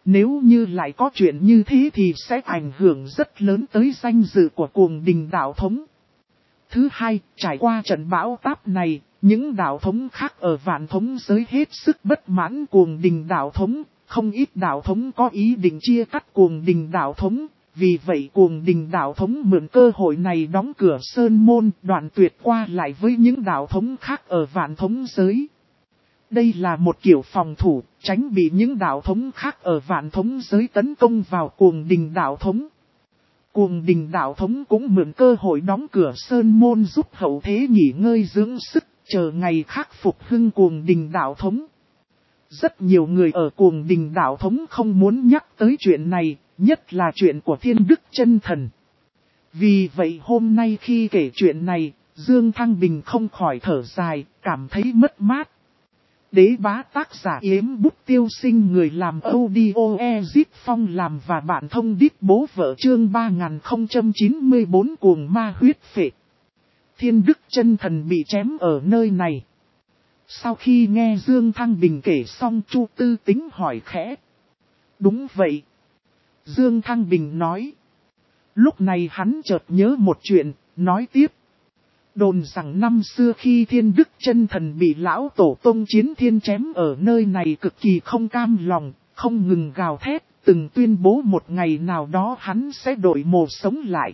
Nếu như lại có chuyện như thế thì sẽ ảnh hưởng rất lớn tới danh dự của Cuồng Đình đạo thống. Thứ hai, trải qua trận bão táp này, những đạo thống khác ở Vạn Thống giới hết sức bất mãn Cuồng Đình đạo thống, không ít đạo thống có ý định chia cắt Cuồng Đình đạo thống, vì vậy Cuồng Đình đạo thống mượn cơ hội này đóng cửa sơn môn, đoạn tuyệt qua lại với những đạo thống khác ở Vạn Thống giới. Đây là một kiểu phòng thủ, tránh bị những đạo thống khác ở Vạn Thống giới tấn công vào Cuồng Đình đạo thống. Cuồng Đình đạo thống cũng mượn cơ hội đóng cửa sơn môn giúp hậu thế nghỉ ngơi dưỡng sức, chờ ngày khắc phục hưng Cuồng Đình đạo thống. Rất nhiều người ở Cuồng Đình đạo thống không muốn nhắc tới chuyện này, nhất là chuyện của Thiên Đức Chân Thần. Vì vậy hôm nay khi kể chuyện này, Dương Thăng Bình không khỏi thở dài, cảm thấy mất mát. Đế bá tác giả Yếm Bút Tiêu Sinh, người làm audio Ezip Phong làm và bạn thông đít bố vợ, chương 3094 Cuồng Ma Huyết Phệ. Thiên Đức Chân Thần bị chém ở nơi này. Sau khi nghe Dương Thăng Bình kể xong, Chu Tư Tính hỏi khẽ. Đúng vậy. Dương Thăng Bình nói. Lúc này hắn chợt nhớ một chuyện, nói tiếp. Đồn rằng năm xưa khi Thiên Đức Chân Thần bị lão tổ tông Chiến Thiên chém ở nơi này cực kỳ không cam lòng, không ngừng gào thét, từng tuyên bố một ngày nào đó hắn sẽ đổi mồ sống lại.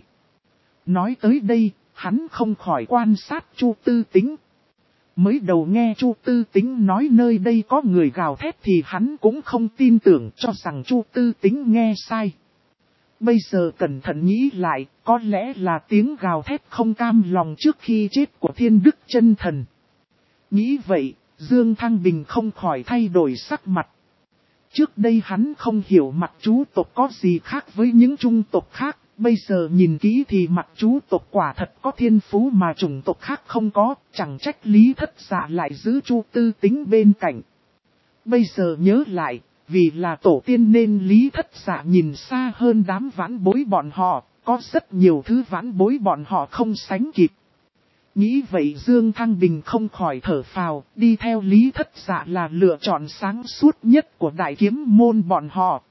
Nói tới đây, hắn không khỏi quan sát Chu Tư Tính. Mới đầu nghe Chu Tư Tính nói nơi đây có người gào thét thì hắn cũng không tin tưởng, cho rằng Chu Tư Tính nghe sai. Bây giờ cẩn thận nghĩ lại, có lẽ là tiếng gào thét không cam lòng trước khi chết của Thiên Đức Chân Thần. Nghĩ vậy, Dương Thăng Bình không khỏi thay đổi sắc mặt. Trước đây hắn không hiểu mặt chú tộc có gì khác với những chủng tộc khác, bây giờ nhìn kỹ thì mặt chú tộc quả thật có thiên phú mà chủng tộc khác không có, chẳng trách Lý Thất Dạ lại giữ Chu Tư Tính bên cạnh. Bây giờ nhớ lại, vì là tổ tiên nên Lý Thất Dạ nhìn xa hơn đám vãn bối bọn họ, có rất nhiều thứ vãn bối bọn họ không sánh kịp. Nghĩ vậy Dương Thăng Bình không khỏi thở phào, đi theo Lý Thất Dạ là lựa chọn sáng suốt nhất của đại kiếm môn bọn họ.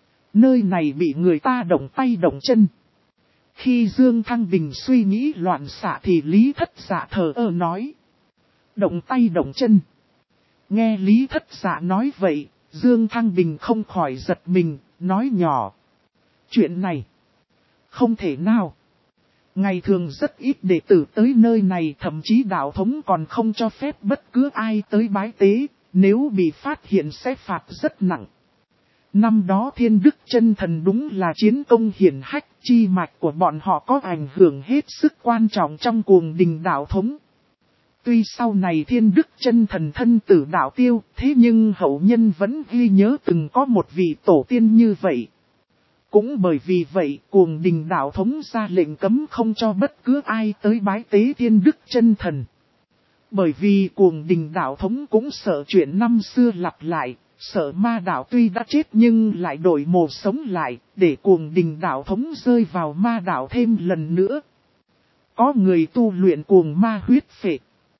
Nơi này bị người ta động tay động chân. Khi Dương Thăng Bình suy nghĩ loạn xạ thì Lý Thất Dạ thờ ơ nói. Động tay động chân. Nghe Lý Thất Dạ nói vậy, Dương Thăng Bình không khỏi giật mình, nói nhỏ. Chuyện này, không thể nào. Ngày thường rất ít đệ tử tới nơi này, thậm chí đạo thống còn không cho phép bất cứ ai tới bái tế, nếu bị phát hiện sẽ phạt rất nặng. Năm đó Thiên Đức Chân Thần đúng là chiến công hiển hách, chi mạch của bọn họ có ảnh hưởng hết sức quan trọng trong Cuồng Đình đạo thống. Tuy sau này Thiên Đức Chân Thần thân tử đạo tiêu, thế nhưng hậu nhân vẫn ghi nhớ từng có một vị tổ tiên như vậy. Cũng bởi vì vậy, Cuồng Đình đạo thống ra lệnh cấm không cho bất cứ ai tới bái tế Thiên Đức Chân Thần. Bởi vì Cuồng Đình đạo thống cũng sợ chuyện năm xưa lặp lại, sợ ma đạo tuy đã chết nhưng lại đổi mồ sống lại, để Cuồng Đình đạo thống rơi vào ma đạo thêm lần nữa. Có người tu luyện cuồng ma huyết phệ.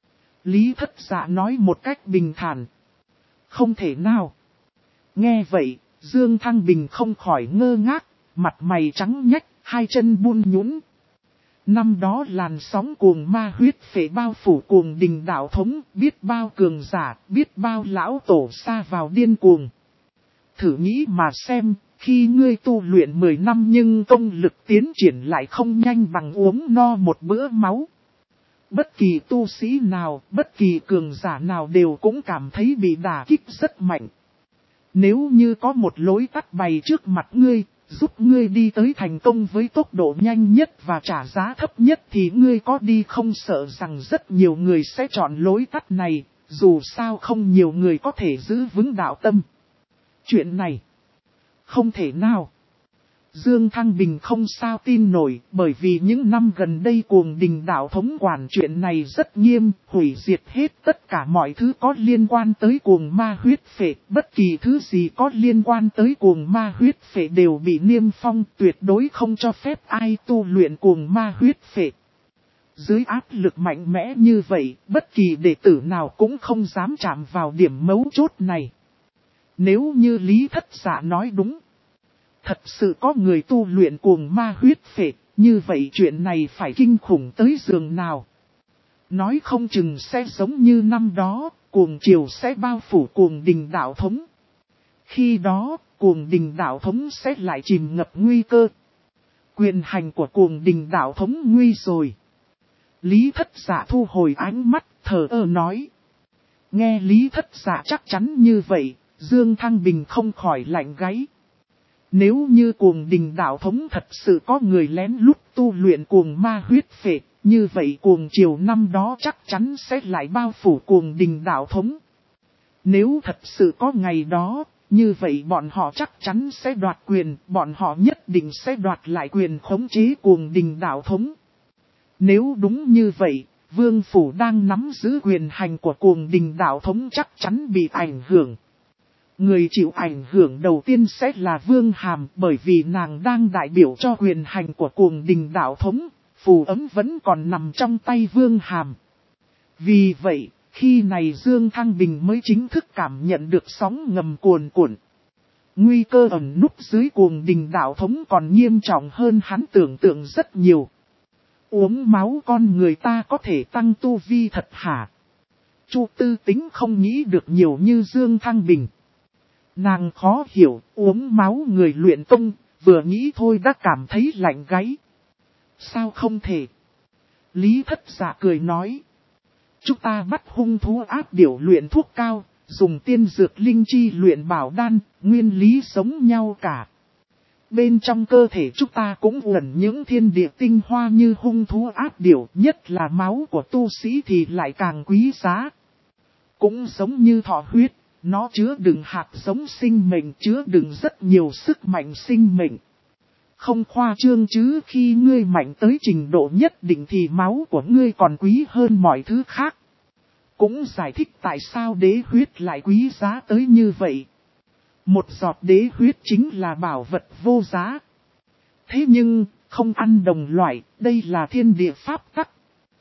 Lý Thất Dạ nói một cách bình thản. Không thể nào. Nghe vậy, Dương Thăng Bình không khỏi ngơ ngác, mặt mày trắng nhách, hai chân bun nhũn. Năm đó làn sóng cuồng ma huyết phệ bao phủ Cuồng Đình đạo thống, biết bao cường giả, biết bao lão tổ sa vào điên cuồng. Thử nghĩ mà xem, khi ngươi tu luyện 10 năm nhưng công lực tiến triển lại không nhanh bằng uống no một bữa máu. Bất kỳ tu sĩ nào, bất kỳ cường giả nào đều cũng cảm thấy bị đả kích rất mạnh. Nếu như có một lối tắt bày trước mặt ngươi, giúp ngươi đi tới thành công với tốc độ nhanh nhất và trả giá thấp nhất thì ngươi có đi không, sợ rằng rất nhiều người sẽ chọn lối tắt này, dù sao không nhiều người có thể giữ vững đạo tâm. Chuyện này, không thể nào. Dương Thăng Bình không sao tin nổi, bởi vì những năm gần đây Cuồng Đình đạo thống quản chuyện này rất nghiêm, hủy diệt hết tất cả mọi thứ có liên quan tới cuồng ma huyết phệ, bất kỳ thứ gì có liên quan tới cuồng ma huyết phệ đều bị niêm phong, tuyệt đối không cho phép ai tu luyện cuồng ma huyết phệ. Dưới áp lực mạnh mẽ như vậy, bất kỳ đệ tử nào cũng không dám chạm vào điểm mấu chốt này. Nếu như Lý Thất Dạ nói đúng, thật sự có người tu luyện cuồng ma huyết phệ, như vậy chuyện này phải kinh khủng tới giường nào. Nói không chừng sẽ giống như năm đó, cuồng triều sẽ bao phủ cuồng đình đạo thống. Khi đó, cuồng đình đạo thống sẽ lại chìm ngập nguy cơ. Quyền hành của cuồng đình đạo thống nguy rồi. Lý Thất Dạ thu hồi ánh mắt, thờ ơ nói. Nghe Lý Thất Dạ chắc chắn như vậy, Dương Thăng Bình không khỏi lạnh gáy. Nếu như cuồng đình đạo thống thật sự có người lén lút tu luyện cuồng ma huyết phệ, như vậy cuồng triều năm đó chắc chắn sẽ lại bao phủ cuồng đình đạo thống. Nếu thật sự có ngày đó, như vậy bọn họ chắc chắn sẽ đoạt quyền, bọn họ nhất định sẽ đoạt lại quyền khống chế cuồng đình đạo thống. Nếu đúng như vậy, Vương Phủ đang nắm giữ quyền hành của cuồng đình đạo thống chắc chắn bị ảnh hưởng. Người chịu ảnh hưởng đầu tiên sẽ là Vương Hàm, bởi vì nàng đang đại biểu cho quyền hành của cuồng đình đạo thống, phù ấm vẫn còn nằm trong tay Vương Hàm. Vì vậy, khi này Dương Thăng Bình mới chính thức cảm nhận được sóng ngầm cuồn cuộn. Nguy cơ ẩn núp dưới cuồng đình đạo thống còn nghiêm trọng hơn hắn tưởng tượng rất nhiều. Uống máu con người ta có thể tăng tu vi thật hả? Chu Tư Tính không nghĩ được nhiều như Dương Thăng Bình. Nàng khó hiểu, uống máu người luyện công, vừa nghĩ thôi đã cảm thấy lạnh gáy. Sao không thể? Lý Thất Dạ cười nói. Chúng ta bắt hung thú áp điểu luyện thuốc cao, dùng tiên dược linh chi luyện bảo đan, nguyên lý giống nhau cả. Bên trong cơ thể chúng ta cũng ẩn những thiên địa tinh hoa như hung thú áp điểu, nhất là máu của tu sĩ thì lại càng quý giá. Cũng giống như thọ huyết, nó chứa đựng hạt giống sinh mệnh, chứa đựng rất nhiều sức mạnh sinh mệnh. Không khoa trương chứ, khi ngươi mạnh tới trình độ nhất định thì máu của ngươi còn quý hơn mọi thứ khác. Cũng giải thích tại sao đế huyết lại quý giá tới như vậy. Một giọt đế huyết chính là bảo vật vô giá. Thế nhưng, không ăn đồng loại, đây là thiên địa pháp tắc.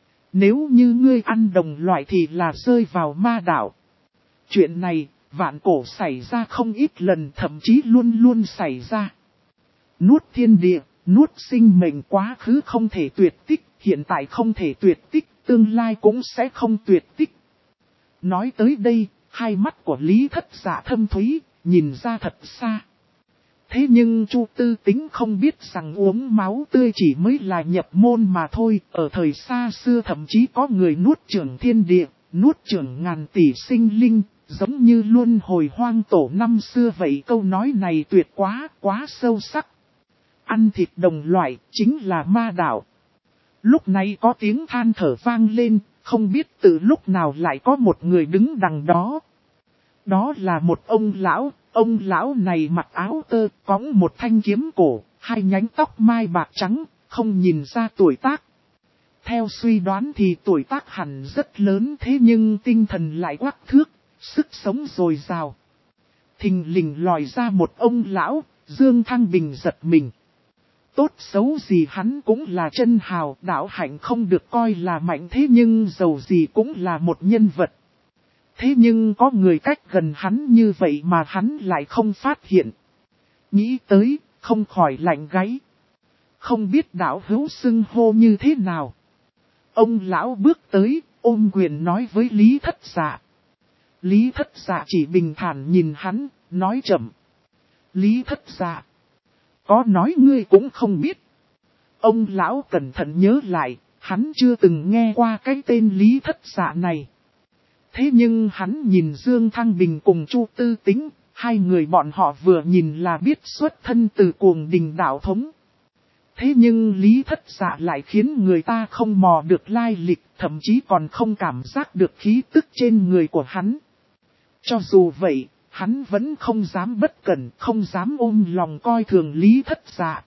Nếu như ngươi ăn đồng loại thì là rơi vào ma đạo. Chuyện này, vạn cổ xảy ra không ít lần, thậm chí luôn luôn xảy ra. Nuốt thiên địa, nuốt sinh mệnh, quá khứ không thể tuyệt tích, hiện tại không thể tuyệt tích, tương lai cũng sẽ không tuyệt tích. Nói tới đây, hai mắt của Lý Thất Dạ thâm thúy, nhìn ra thật xa. Thế nhưng Chu Tư Tính không biết rằng uống máu tươi chỉ mới là nhập môn mà thôi. Ở thời xa xưa thậm chí có người nuốt chửng thiên địa, nuốt chửng ngàn tỷ sinh linh, giống như luân hồi hoang tổ năm xưa vậy. Câu nói này tuyệt quá, quá sâu sắc. Ăn thịt đồng loại chính là ma đạo. Lúc này có tiếng than thở vang lên, không biết từ lúc nào lại có một người đứng đằng đó. Đó là một ông lão này mặc áo tơ, cõng một thanh kiếm cổ, hai nhánh tóc mai bạc trắng, không nhìn ra tuổi tác. Theo suy đoán thì tuổi tác hẳn rất lớn, thế nhưng tinh thần lại quắc thước, sức sống dồi dào. Thình lình lòi ra một ông lão, Dương Thăng Bình giật mình. Tốt xấu gì hắn cũng là chân hào, đạo hạnh không được coi là mạnh, thế nhưng dầu gì cũng là một nhân vật. Thế nhưng có người cách gần hắn như vậy mà hắn lại không phát hiện. Nghĩ tới, không khỏi lạnh gáy. Không biết đạo hữu xưng hô như thế nào. Ông lão bước tới, ôm quyền nói với Lý Thất Dạ. Lý Thất Dạ chỉ bình thản nhìn hắn, nói chậm. Lý Thất Dạ. Có nói ngươi cũng không biết. Ông lão cẩn thận nhớ lại, hắn chưa từng nghe qua cái tên Lý Thất Dạ này. Thế nhưng hắn nhìn Dương Thăng Bình cùng Chu Tư Tính, hai người bọn họ vừa nhìn là biết xuất thân từ cuồng đình đạo thống. Thế nhưng Lý Thất Dạ lại khiến người ta không mò được lai lịch, thậm chí còn không cảm giác được khí tức trên người của hắn. Cho dù vậy, hắn vẫn không dám bất cẩn, không dám ôm lòng coi thường Lý Thất Dạ.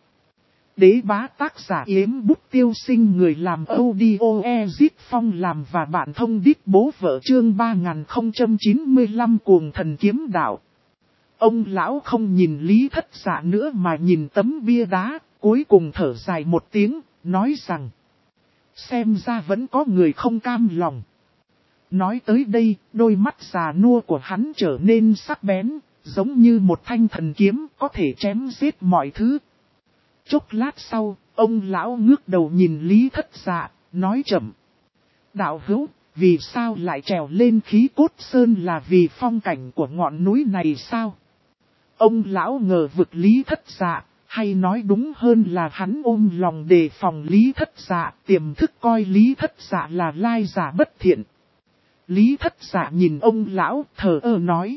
Đế bá tác giả Yếm Bút Tiêu Sinh, người làm audio Ezit Phong làm và bạn thông đít bố vợ, chương 3095 cuồng thần kiếm đạo. Ông lão không nhìn Lý Thất Dạ nữa mà nhìn tấm bia đá, cuối cùng thở dài một tiếng, nói rằng: xem ra vẫn có người không cam lòng. Nói tới đây, đôi mắt già nua của hắn trở nên sắc bén, giống như một thanh thần kiếm có thể chém giết mọi thứ. Chốc lát sau, ông lão ngước đầu nhìn Lý Thất Dạ, nói chậm. Đạo hữu, vì sao lại trèo lên Khí Cốt Sơn, là vì phong cảnh của ngọn núi này sao? Ông lão ngờ vực Lý Thất Dạ, hay nói đúng hơn là hắn ôm lòng đề phòng Lý Thất Dạ, tiềm thức coi Lý Thất Dạ là lai giả bất thiện. Lý Thất Dạ nhìn ông lão, thờ ơ nói.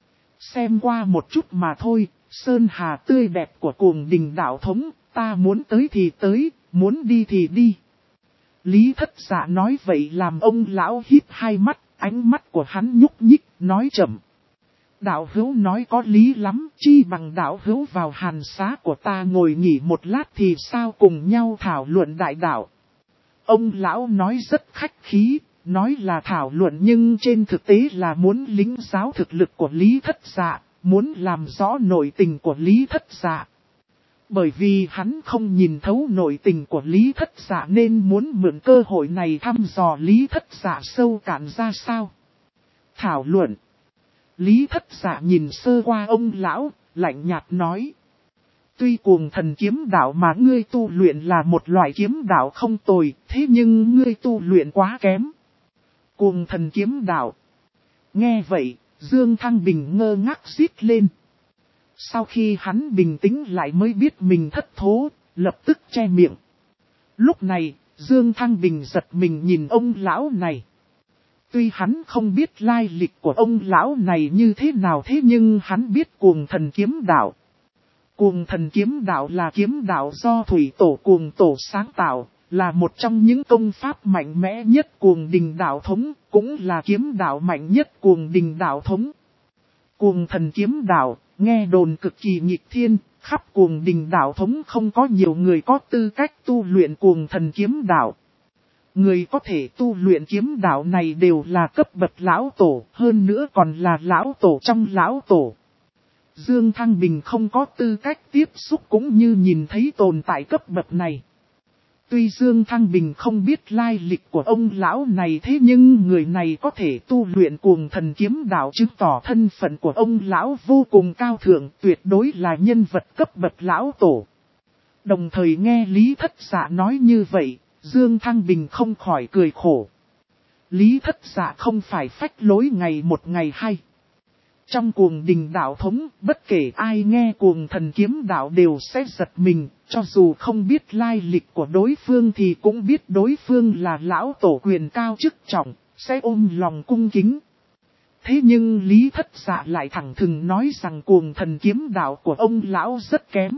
Xem qua một chút mà thôi, sơn hà tươi đẹp của Cuồng Đình đạo thống, ta muốn tới thì tới, muốn đi thì đi. Lý Thất Dạ nói vậy làm ông lão híp hai mắt, ánh mắt của hắn nhúc nhích, nói chậm. Đạo hữu nói có lý lắm, chi bằng đạo hữu vào hàn xá của ta ngồi nghỉ một lát thì sao, cùng nhau thảo luận đại đạo. Ông lão nói rất khách khí, nói là thảo luận nhưng trên thực tế là muốn lĩnh giáo thực lực của Lý Thất Dạ, muốn làm rõ nội tình của Lý Thất Dạ. Bởi vì hắn không nhìn thấu nội tình của Lý Thất Dạ nên muốn mượn cơ hội này thăm dò Lý Thất Dạ sâu cạn ra sao. Thảo luận. Lý Thất Dạ nhìn sơ qua ông lão, lạnh nhạt nói. Tuy Cuồng Thần kiếm đạo mà ngươi tu luyện là một loại kiếm đạo không tồi, thế nhưng ngươi tu luyện quá kém. Cuồng Thần kiếm đạo. Nghe vậy, Dương Thăng Bình ngơ ngác rít lên. Sau khi hắn bình tĩnh lại mới biết mình thất thố, lập tức che miệng. Lúc này, Dương Thăng Bình giật mình nhìn ông lão này. Tuy hắn không biết lai lịch của ông lão này như thế nào, thế nhưng hắn biết Cuồng Thần kiếm đạo. Cuồng Thần kiếm đạo là kiếm đạo do Thủy Tổ Cuồng Tổ sáng tạo, là một trong những công pháp mạnh mẽ nhất Cuồng Đình đạo thống, cũng là kiếm đạo mạnh nhất Cuồng Đình đạo thống. Cuồng Thần kiếm đạo, nghe đồn cực kỳ nghịch thiên, khắp Cuồng Đình đạo thống không có nhiều người có tư cách tu luyện Cuồng Thần kiếm đạo. Người có thể tu luyện kiếm đạo này đều là cấp bậc lão tổ, hơn nữa còn là lão tổ trong lão tổ. Dương Thăng Bình không có tư cách tiếp xúc cũng như nhìn thấy tồn tại cấp bậc này. Tuy Dương Thăng Bình không biết lai lịch của ông lão này, thế nhưng người này có thể tu luyện Cuồng Thần kiếm đạo chứng tỏ thân phận của ông lão vô cùng cao thượng, tuyệt đối là nhân vật cấp bậc lão tổ. Đồng thời nghe Lý Thất Dạ nói như vậy, Dương Thăng Bình không khỏi cười khổ. Lý Thất Dạ không phải phách lối ngày một ngày hay. Trong Cuồng Đình đạo thống, bất kể ai nghe Cuồng Thần kiếm đạo đều sẽ giật mình, cho dù không biết lai lịch của đối phương thì cũng biết đối phương là lão tổ quyền cao chức trọng, sẽ ôm lòng cung kính. Thế nhưng Lý Thất Dạ lại thẳng thừng nói rằng Cuồng Thần kiếm đạo của ông lão rất kém.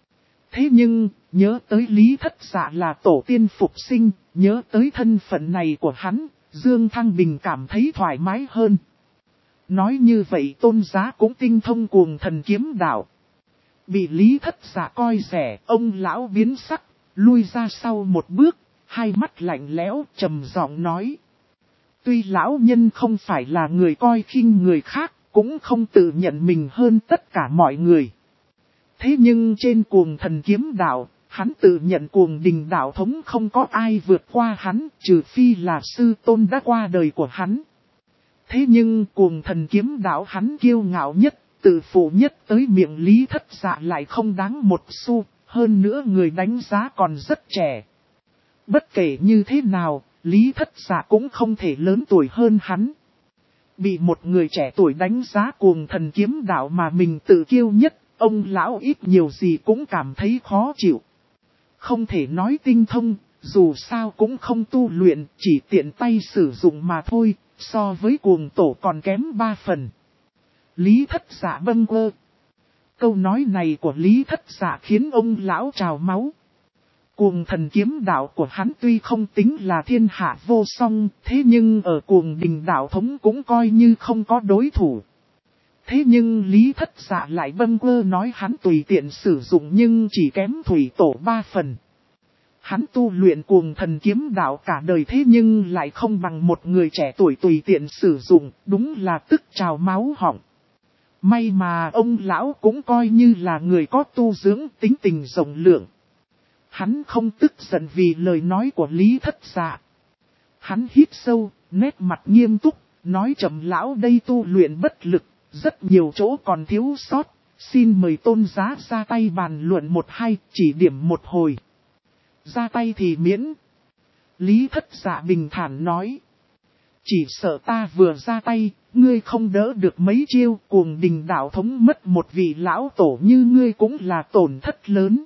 Thế nhưng, nhớ tới Lý Thất Dạ là tổ tiên phục sinh, nhớ tới thân phận này của hắn, Dương Thăng Bình cảm thấy thoải mái hơn. Nói như vậy Tôn Giá cũng tinh thông Cuồng Thần kiếm đạo. Bị Lý Thất Dạ coi rẻ, ông lão biến sắc, lui ra sau một bước, hai mắt lạnh lẽo, trầm giọng nói. Tuy lão nhân không phải là người coi khinh người khác, cũng không tự nhận mình hơn tất cả mọi người. Thế nhưng trên Cuồng Thần kiếm đạo, hắn tự nhận Cuồng Đình đạo thống không có ai vượt qua hắn, trừ phi là sư tôn đã qua đời của hắn. Thế nhưng Cuồng Thần kiếm đạo hắn kiêu ngạo nhất, tự phụ nhất, tới miệng Lý Thất Dạ lại không đáng một xu, hơn nữa người đánh giá còn rất trẻ. Bất kể như thế nào, Lý Thất Dạ cũng không thể lớn tuổi hơn hắn. Bị một người trẻ tuổi đánh giá Cuồng Thần kiếm đạo mà mình tự kiêu nhất, ông lão ít nhiều gì cũng cảm thấy khó chịu. Không thể nói tinh thông, dù sao cũng không tu luyện, chỉ tiện tay sử dụng mà thôi, so với Cuồng Tổ còn kém 3 phần. Lý Thất Dạ bâng quơ. Câu nói này của Lý Thất Dạ khiến ông lão trào máu. Cuồng Thần kiếm đạo của hắn tuy không tính là thiên hạ vô song, thế nhưng ở Cuồng Đình đạo thống cũng coi như không có đối thủ. Thế nhưng Lý Thất Dạ lại bâng quơ nói hắn tùy tiện sử dụng nhưng chỉ kém Thủy Tổ 3 phần. Hắn tu luyện Cuồng Thần kiếm đạo cả đời thế nhưng lại không bằng một người trẻ tuổi tùy tiện sử dụng, đúng là tức trào máu họng. May mà ông lão cũng coi như là người có tu dưỡng, tính tình rộng lượng. Hắn không tức giận vì lời nói của Lý Thất Dạ. Hắn hít sâu, nét mặt nghiêm túc, nói trầm lão đây tu luyện bất lực, Rất nhiều chỗ còn thiếu sót, xin mời tôn giá ra tay bàn luận một hai, chỉ điểm một hồi. Ra tay thì miễn. Lý Thất Dạ bình thản nói. Chỉ sợ ta vừa ra tay, ngươi không đỡ được mấy chiêu, Cuồng Đình đạo thống mất một vị lão tổ như ngươi cũng là tổn thất lớn.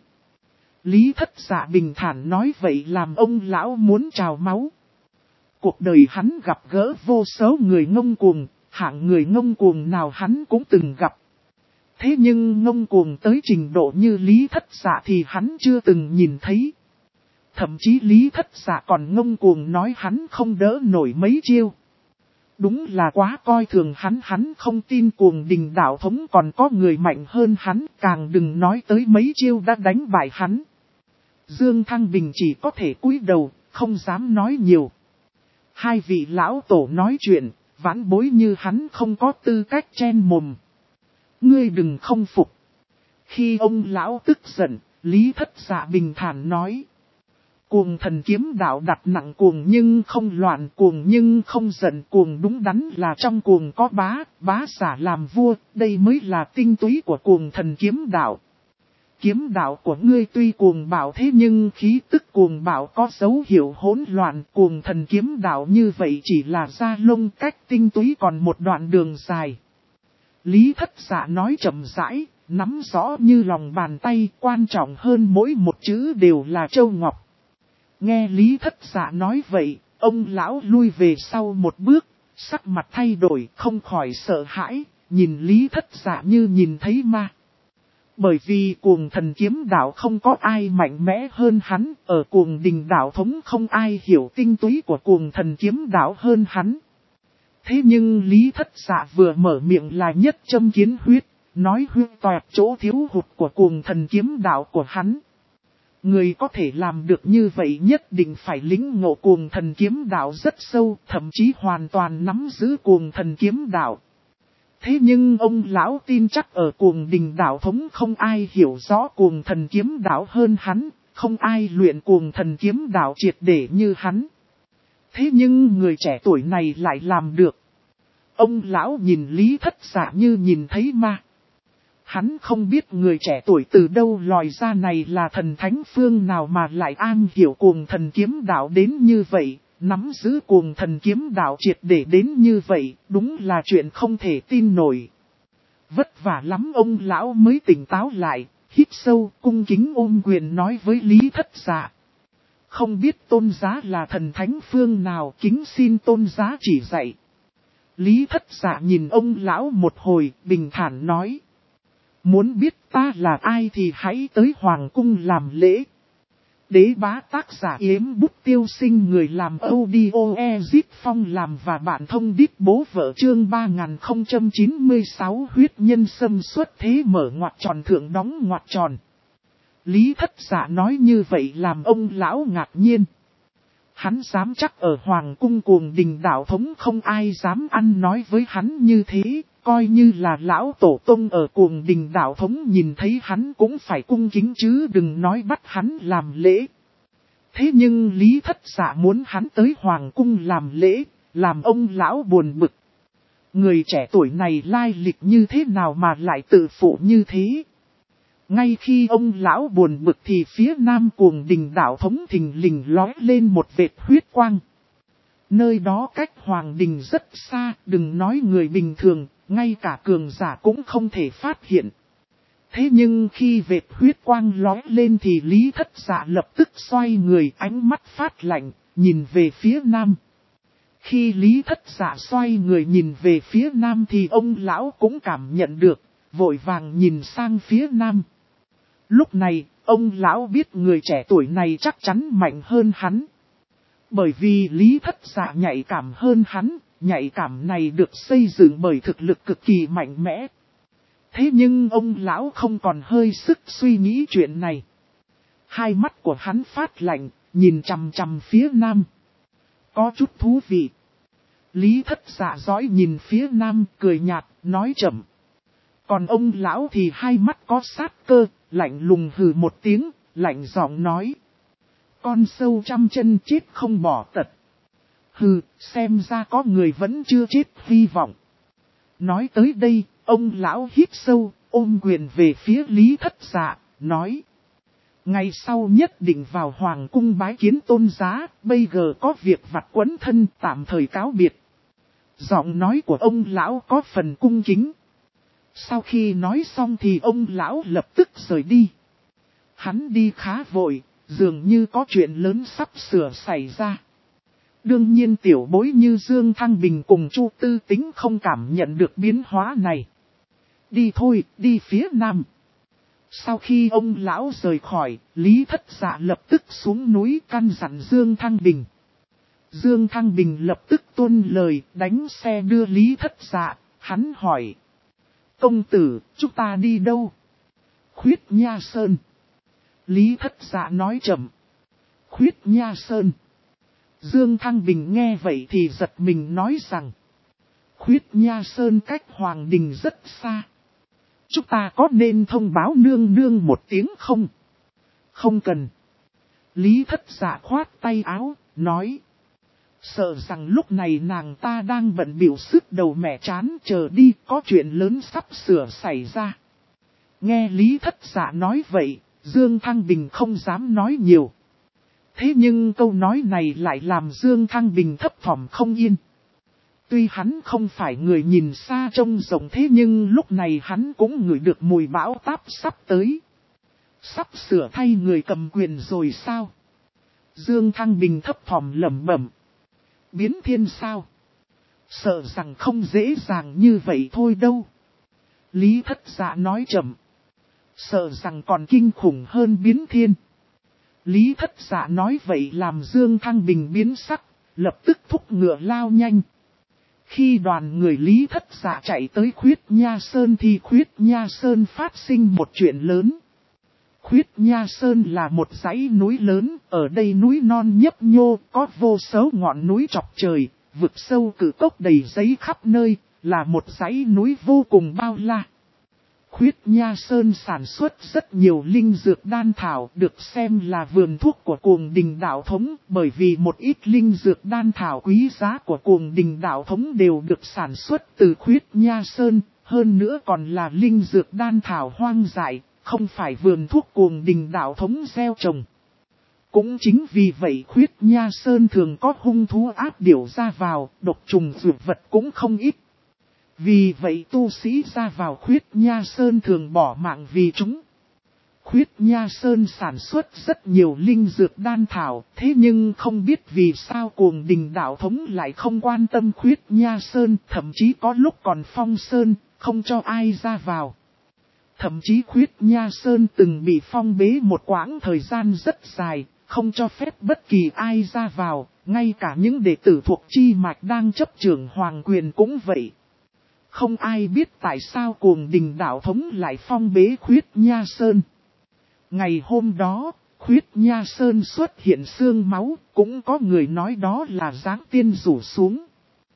Lý Thất Dạ bình thản nói vậy làm ông lão muốn trào máu. Cuộc đời hắn gặp gỡ vô số người ngông cuồng, hạng người ngông cuồng nào hắn cũng từng gặp. Thế nhưng ngông cuồng tới trình độ như Lý Thất Dạ thì hắn chưa từng nhìn thấy. Thậm chí Lý Thất Dạ còn ngông cuồng nói hắn không đỡ nổi mấy chiêu. Đúng là quá coi thường hắn không tin Cuồng Đình đạo thống còn có người mạnh hơn hắn, càng đừng nói tới mấy chiêu đã đánh bại hắn. Dương Thăng Bình chỉ có thể cúi đầu, không dám nói nhiều. Hai vị lão tổ nói chuyện, vãn bối như hắn không có tư cách chen mồm. Ngươi đừng không phục. Khi ông lão tức giận, Lý Thất Dạ bình thản nói. Cuồng thần kiếm đạo đặt nặng cuồng nhưng không loạn, cuồng nhưng không giận, cuồng đúng đắn là trong cuồng có bá giả làm vua, đây mới là tinh túy của cuồng thần kiếm đạo. Kiếm đạo của ngươi tuy cuồng bạo thế nhưng khí tức cuồng bạo có dấu hiệu hỗn loạn, cuồng thần kiếm đạo như vậy chỉ là da lông, cách tinh túy còn một đoạn đường dài. Lý Thất Dạ nói chậm rãi, nắm rõ như lòng bàn tay, quan trọng hơn mỗi một chữ đều là châu ngọc. Nghe Lý Thất Dạ nói vậy, ông lão lui về sau một bước, sắc mặt thay đổi, không khỏi sợ hãi, nhìn Lý Thất Dạ như nhìn thấy ma. Bởi vì Cuồng thần kiếm đạo không có ai mạnh mẽ hơn hắn, ở Cuồng Đình đạo thống không ai hiểu tinh túy của Cuồng thần kiếm đạo hơn hắn. Thế nhưng Lý Thất Dạ vừa mở miệng là nhất châm kiến huyết, nói huyết toẹt chỗ thiếu hụt của Cuồng thần kiếm đạo của hắn. Người có thể làm được như vậy nhất định phải lĩnh ngộ Cuồng thần kiếm đạo rất sâu, thậm chí hoàn toàn nắm giữ Cuồng thần kiếm đạo. Thế nhưng ông lão tin chắc ở Cuồng Đình đạo thống không ai hiểu rõ Cuồng thần kiếm đạo hơn hắn, không ai luyện Cuồng thần kiếm đạo triệt để như hắn. Thế nhưng người trẻ tuổi này lại làm được. Ông lão nhìn Lý Thất Dạ như nhìn thấy ma. Hắn không biết người trẻ tuổi từ đâu lòi ra này là thần thánh phương nào mà lại an hiểu Cuồng thần kiếm đạo đến như vậy, nắm giữ Cuồng thần kiếm đạo triệt để đến như vậy, đúng là chuyện không thể tin nổi. Vất vả lắm ông lão mới tỉnh táo lại, hít sâu, cung kính ôm quyền nói với Lý Thất Dạ. Không biết tôn giá là thần thánh phương nào, kính xin tôn giá chỉ dạy. Lý Thất Dạ nhìn ông lão một hồi, bình thản nói. Muốn biết ta là ai thì hãy tới Hoàng cung làm lễ. Đế bá tác giả Yếm Bút Tiêu Sinh, người làm audio Ezip Phong làm và bạn thông đít bố vợ chương 3096 huyết nhân xâm xuất thế mở ngoặc tròn thượng đóng ngoặc tròn. Lý Thất Dạ nói như vậy làm ông lão ngạc nhiên. Hắn dám chắc ở Hoàng cung Cuồng Đình đạo thống không ai dám ăn nói với hắn như thế, coi như là lão tổ tông ở Cuồng Đình đạo thống nhìn thấy hắn cũng phải cung kính chứ đừng nói bắt hắn làm lễ. Thế nhưng Lý Thất Dạ muốn hắn tới Hoàng cung làm lễ, làm ông lão buồn bực. Người trẻ tuổi này lai lịch như thế nào mà lại tự phụ như thế? Ngay khi ông lão buồn bực thì phía nam Cuồng Đình đạo thống thình lình lói lên một vệt huyết quang. Nơi đó cách Hoàng Đình rất xa, đừng nói người bình thường, ngay cả cường giả cũng không thể phát hiện. Thế nhưng khi vệt huyết quang lói lên thì Lý Thất Dạ lập tức xoay người, ánh mắt phát lạnh, nhìn về phía nam. Khi Lý Thất Dạ xoay người nhìn về phía nam thì ông lão cũng cảm nhận được, vội vàng nhìn sang phía nam. Lúc này, ông lão biết người trẻ tuổi này chắc chắn mạnh hơn hắn. Bởi vì Lý Thất Dạ nhạy cảm hơn hắn, nhạy cảm này được xây dựng bởi thực lực cực kỳ mạnh mẽ. Thế nhưng ông lão không còn hơi sức suy nghĩ chuyện này. Hai mắt của hắn phát lạnh, nhìn chằm chằm phía nam. Có chút thú vị. Lý Thất Dạ dõi nhìn phía nam, cười nhạt, nói chậm. Còn ông lão thì hai mắt có sát cơ, lạnh lùng hừ một tiếng, lạnh giọng nói. Con sâu trăm chân chết không bỏ tật. Hừ, xem ra có người vẫn chưa chết hy vọng. Nói tới đây, Ông lão hít sâu, ôm quyền về phía Lý Thất Dạ, nói. Ngày sau nhất định vào hoàng cung bái kiến tôn giá, bây giờ có việc vặt quấn thân tạm thời cáo biệt. Giọng nói của ông lão có phần cung kính. Sau khi nói xong thì ông lão lập tức rời đi. Hắn đi khá vội, dường như có chuyện lớn sắp sửa xảy ra. Đương nhiên tiểu bối như Dương Thăng Bình cùng Chu Tư Tính không cảm nhận được biến hóa này. Đi thôi, đi phía nam. Sau khi ông lão rời khỏi, Lý Thất Dạ lập tức xuống núi căn dặn Dương Thăng Bình. Dương Thăng Bình lập tức tuân lời, đánh xe đưa Lý Thất Dạ, hắn hỏi. Công tử, chúng ta đi đâu? Khuyết Nha Sơn. Lý Thất Dạ nói chậm. Khuyết Nha Sơn. Dương Thăng Bình nghe vậy thì giật mình nói rằng. Khuyết Nha Sơn cách Hoàng Đình rất xa. Chúng ta có nên thông báo nương nương một tiếng không? Không cần. Lý Thất Dạ khoát tay áo, nói. Sợ rằng lúc này nàng ta đang bận biểu sức đầu mẹ chán, chờ đi, có chuyện lớn sắp sửa xảy ra. Nghe Lý Thất Dạ nói vậy, Dương Thăng Bình không dám nói nhiều. Thế nhưng câu nói này lại làm Dương Thăng Bình thấp thỏm không yên. Tuy hắn không phải người nhìn xa trông rộng thế nhưng lúc này hắn cũng ngửi được mùi bão táp sắp tới. Sắp sửa thay người cầm quyền rồi sao? Dương Thăng Bình thấp thỏm lẩm bẩm. Biến thiên sao? Sợ rằng không dễ dàng như vậy thôi đâu. Lý Thất Dạ nói chậm. Sợ rằng còn kinh khủng hơn biến thiên. Lý Thất Dạ nói vậy làm Dương Thăng Bình biến sắc, lập tức thúc ngựa lao nhanh. Khi đoàn người Lý Thất Dạ chạy tới Khuyết Nha Sơn thì Khuyết Nha Sơn phát sinh một chuyện lớn. Khuyết Nha Sơn là một dãy núi lớn, ở đây núi non nhấp nhô, có vô số ngọn núi chọc trời, vực sâu cử cốc đầy giấy khắp nơi, là một dãy núi vô cùng bao la. Khuyết Nha Sơn sản xuất rất nhiều linh dược đan thảo, được xem là vườn thuốc của Cuồng Đình Đạo Thống, bởi vì một ít linh dược đan thảo quý giá của Cuồng Đình Đạo Thống đều được sản xuất từ Khuyết Nha Sơn, hơn nữa còn là linh dược đan thảo hoang dại, không phải vườn thuốc Cuồng Đình Đạo Thống gieo trồng. Cũng chính vì vậy Khuyết Nha Sơn thường có hung thú ác điểu ra vào, độc trùng dược vật cũng không ít. Vì vậy tu sĩ ra vào Khuyết Nha Sơn thường bỏ mạng vì chúng. Khuyết Nha Sơn sản xuất rất nhiều linh dược đan thảo, thế nhưng không biết vì sao Cuồng Đình Đạo Thống lại không quan tâm Khuyết Nha Sơn, thậm chí có lúc còn phong sơn, không cho ai ra vào. Thậm chí Khuyết Nha Sơn từng bị phong bế một quãng thời gian rất dài, không cho phép bất kỳ ai ra vào, ngay cả những đệ tử thuộc chi mạch đang chấp trưởng hoàng quyền cũng vậy. Không ai biết tại sao Cuồng Đình Đạo Thống lại phong bế Khuyết Nha Sơn. Ngày hôm đó, Khuyết Nha Sơn xuất hiện xương máu, cũng có người nói đó là giáng tiên rủ xuống.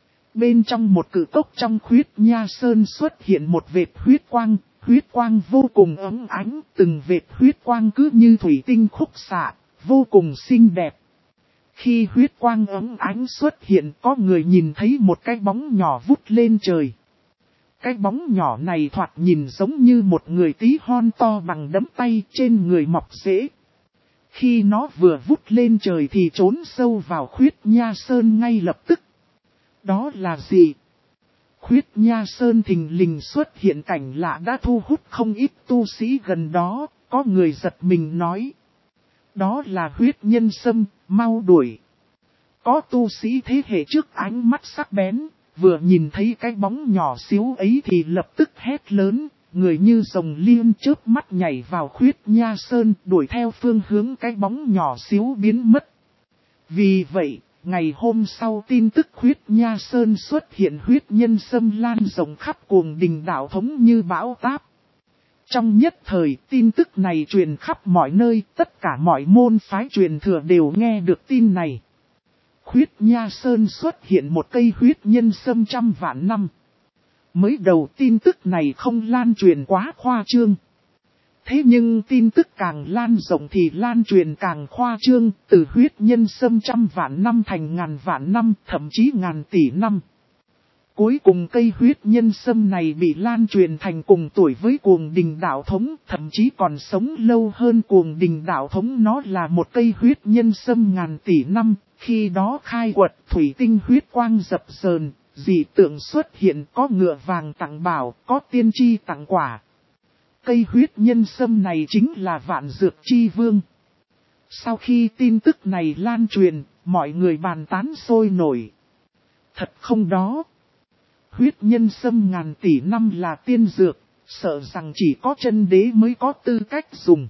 Bên trong một cự cốc trong Khuyết Nha Sơn xuất hiện một vệt huyết quang vô cùng ấm ánh, từng vệt huyết quang cứ như thủy tinh khúc xạ, vô cùng xinh đẹp. Khi huyết quang ấm ánh xuất hiện có người nhìn thấy một cái bóng nhỏ vút lên trời. Cái bóng nhỏ này thoạt nhìn giống như một người tí hon to bằng đấm tay trên người mọc rễ. Khi nó vừa vút lên trời thì trốn sâu vào Khuyết Nha Sơn ngay lập tức. Đó là gì? Khuyết Nha Sơn thình lình xuất hiện cảnh lạ đã thu hút không ít tu sĩ gần đó, có người giật mình nói. Đó là huyết nhân sâm, mau đuổi. Có tu sĩ thế hệ trước ánh mắt sắc bén. Vừa nhìn thấy cái bóng nhỏ xíu ấy thì lập tức hét lớn, người như rồng liên chớp mắt nhảy vào Khuyết Nha Sơn đuổi theo phương hướng cái bóng nhỏ xíu biến mất. Vì vậy, ngày hôm sau tin tức Khuyết Nha Sơn xuất hiện huyết nhân sâm lan rộng khắp Cuồng Đình Đạo Thống như bão táp. Trong nhất thời tin tức này truyền khắp mọi nơi, tất cả mọi môn phái truyền thừa đều nghe được tin này. Khuyết Nha Sơn xuất hiện một cây huyết nhân sâm trăm vạn năm. Mới đầu tin tức này không lan truyền quá khoa trương. Thế nhưng tin tức càng lan rộng thì lan truyền càng khoa trương, từ huyết nhân sâm trăm vạn năm thành ngàn vạn năm, thậm chí ngàn tỷ năm. Cuối cùng cây huyết nhân sâm này bị lan truyền thành cùng tuổi với Cuồng Đình đạo thống, thậm chí còn sống lâu hơn Cuồng Đình đạo thống. Nó là một cây huyết nhân sâm ngàn tỷ năm, khi đó khai quật thủy tinh huyết quang dập dờn, dị tượng xuất hiện, có ngựa vàng tặng bảo, có tiên tri tặng quả. Cây huyết nhân sâm này chính là Vạn Dược Chi Vương. Sau khi tin tức này lan truyền, mọi người bàn tán sôi nổi. Thật không đó? Huyết nhân sâm ngàn tỷ năm là tiên dược, sợ rằng chỉ có chân đế mới có tư cách dùng.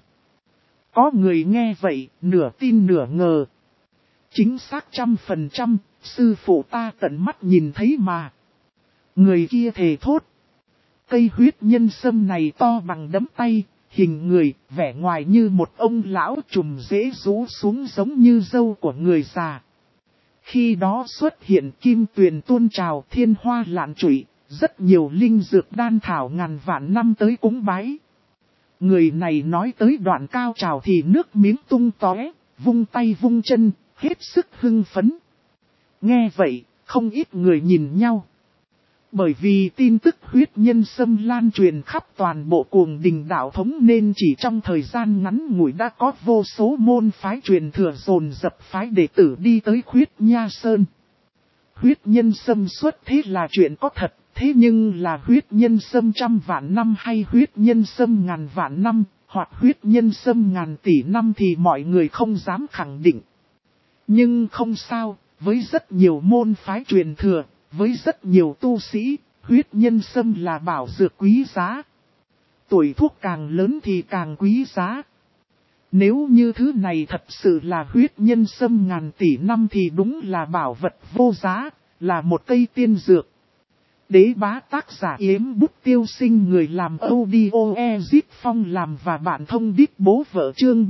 Có người nghe vậy, nửa tin nửa ngờ. Chính xác 100%, sư phụ ta tận mắt nhìn thấy mà. Người kia thề thốt. Cây huyết nhân sâm này to bằng đấm tay, hình người, vẻ ngoài như một ông lão, chùm rễ rũ xuống giống như râu của người già. Khi đó xuất hiện kim tuyền tuôn trào, thiên hoa lạn trụy, rất nhiều linh dược đan thảo ngàn vạn năm tới cúng bái. Người này nói tới đoạn cao trào thì nước miếng tung tóe, vung tay vung chân, hết sức hưng phấn. Nghe vậy, không ít người nhìn nhau. Bởi vì tin tức huyết nhân sâm lan truyền khắp toàn bộ Cuồng Đình đạo thống nên chỉ trong thời gian ngắn ngủi đã có vô số môn phái truyền thừa dồn dập phái đệ tử đi tới Khuyết Nha Sơn. Huyết nhân sâm xuất thế là chuyện có thật, thế nhưng là huyết nhân sâm 100 vạn năm hay huyết nhân sâm ngàn vạn năm, hoặc huyết nhân sâm ngàn tỷ năm thì mọi người không dám khẳng định. Nhưng không sao, với rất nhiều môn phái truyền thừa, với rất nhiều tu sĩ, huyết nhân sâm là bảo dược quý giá. Tuổi thuốc càng lớn thì càng quý giá. Nếu như thứ này thật sự là huyết nhân sâm ngàn tỷ năm thì đúng là bảo vật vô giá, là một cây tiên dược. Đế bá tác giả Yếm Bút Tiêu Sinh, người làm audio Ezip Phong làm và bạn thông đít bố vợ, chương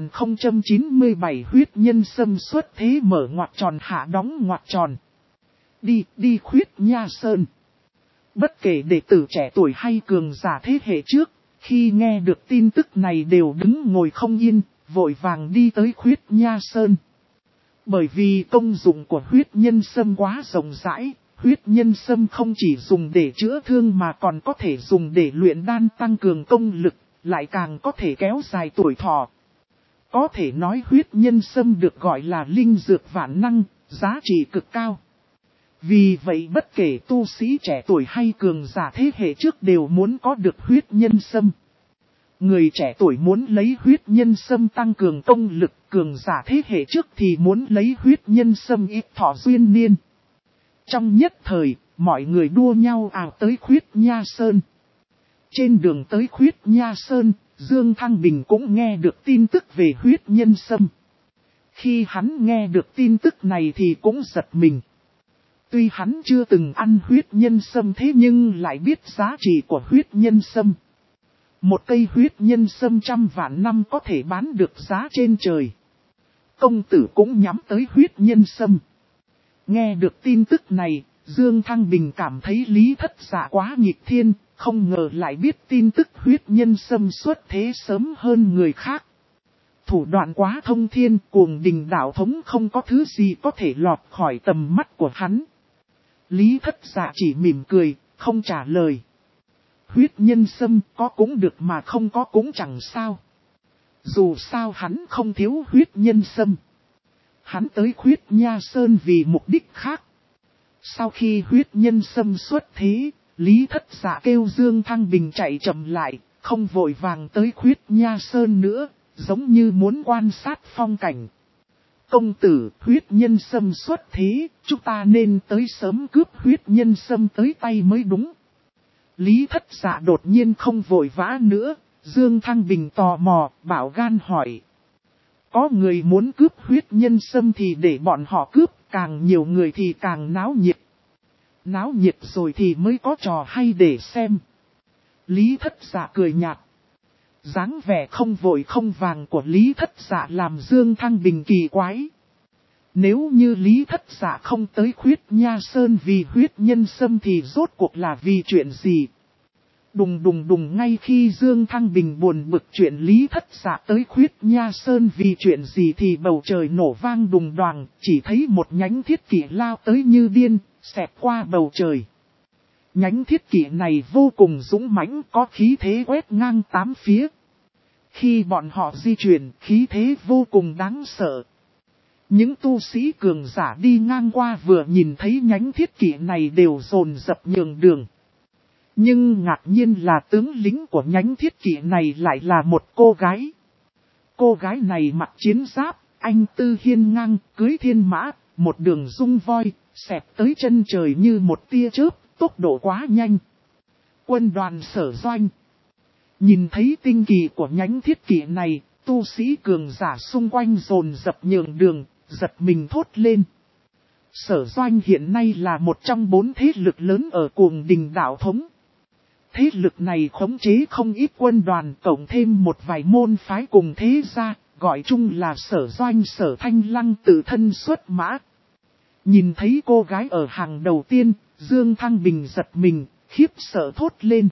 3097 huyết nhân sâm xuất thế mở ngoặc tròn hạ đóng ngoặc tròn. Đi Khuyết Nha Sơn. Bất kể đệ tử trẻ tuổi hay cường giả thế hệ trước, khi nghe được tin tức này đều đứng ngồi không yên, vội vàng đi tới Khuyết Nha Sơn. Bởi vì công dụng của huyết nhân sâm quá rộng rãi, huyết nhân sâm không chỉ dùng để chữa thương mà còn có thể dùng để luyện đan tăng cường công lực, lại càng có thể kéo dài tuổi thọ. Có thể nói huyết nhân sâm được gọi là linh dược vạn năng, giá trị cực cao. Vì vậy bất kể tu sĩ trẻ tuổi hay cường giả thế hệ trước đều muốn có được huyết nhân sâm. Người trẻ tuổi muốn lấy huyết nhân sâm tăng cường công lực, cường giả thế hệ trước thì muốn lấy huyết nhân sâm ít thọ duyên niên. Trong nhất thời, mọi người đua nhau ào tới Khuyết Nha Sơn. Trên đường tới Khuyết Nha Sơn, Dương Thăng Bình cũng nghe được tin tức về huyết nhân sâm. Khi hắn nghe được tin tức này thì cũng giật mình. Tuy hắn chưa từng ăn huyết nhân sâm thế nhưng lại biết giá trị của huyết nhân sâm. Một cây huyết nhân sâm 100 vạn năm có thể bán được giá trên trời. Công tử cũng nhắm tới huyết nhân sâm. Nghe được tin tức này, Dương Thăng Bình cảm thấy Lý Thất Dạ quá nghịch thiên, không ngờ lại biết tin tức huyết nhân sâm xuất thế sớm hơn người khác. Thủ đoạn quá thông thiên, Cuồng Đình đạo thống không có thứ gì có thể lọt khỏi tầm mắt của hắn. Lý Thất Dạ chỉ mỉm cười, không trả lời. Huyết nhân sâm có cũng được mà không có cũng chẳng sao. Dù sao hắn không thiếu huyết nhân sâm. Hắn tới Khuyết Nha Sơn vì mục đích khác. Sau khi huyết nhân sâm xuất thế, Lý Thất Dạ kêu Dương Thăng Bình chạy chậm lại, không vội vàng tới Khuyết Nha Sơn nữa, giống như muốn quan sát phong cảnh. Công tử, huyết nhân sâm xuất thế, chúng ta nên tới sớm cướp huyết nhân sâm tới tay mới đúng. Lý Thất Dạ đột nhiên không vội vã nữa, Dương Thăng Bình tò mò, bảo gan hỏi. Có người muốn cướp huyết nhân sâm thì để bọn họ cướp, càng nhiều người thì càng náo nhiệt. Náo nhiệt rồi thì mới có trò hay để xem. Lý Thất Dạ cười nhạt. Dáng vẻ không vội không vàng của Lý Thất Dạ làm Dương Thăng Bình kỳ quái. Nếu như Lý Thất Dạ không tới Khuyết Nha Sơn vì huyết nhân sâm thì rốt cuộc là vì chuyện gì? Đùng đùng đùng, ngay khi Dương Thăng Bình buồn bực chuyện Lý Thất Dạ tới Khuyết Nha Sơn vì chuyện gì thì bầu trời nổ vang đùng đoàng, chỉ thấy một nhánh thiết kỷ lao tới như điên, xẹt qua bầu trời. Nhánh thiết kỷ này vô cùng dũng mãnh, có khí thế quét ngang tám phía. Khi bọn họ di chuyển, khí thế vô cùng đáng sợ. Những tu sĩ cường giả đi ngang qua vừa nhìn thấy nhánh thiết kỷ này đều dồn dập nhường đường. Nhưng ngạc nhiên là tướng lĩnh của nhánh thiết kỷ này lại là một cô gái. Cô gái này mặc chiến giáp, anh tư hiên ngang, cưới thiên mã, một đường dung voi, xẹp tới chân trời như một tia chớp, tốc độ quá nhanh. Quân đoàn Sở Doanh. Nhìn thấy tinh kỳ của nhánh thiết kỷ này, tu sĩ cường giả xung quanh dồn dập nhường đường, giật mình thốt lên. Sở Doanh hiện nay là một trong 4 thế lực lớn ở Cuồng Đình Đạo Thống. Thế lực này khống chế không ít quân đoàn, cộng thêm một vài môn phái cùng thế gia, gọi chung là Sở Doanh. Sở Thanh Lăng tự thân xuất mã. Nhìn thấy cô gái ở hàng đầu tiên, Dương Thăng Bình giật mình, khiếp sợ thốt lên.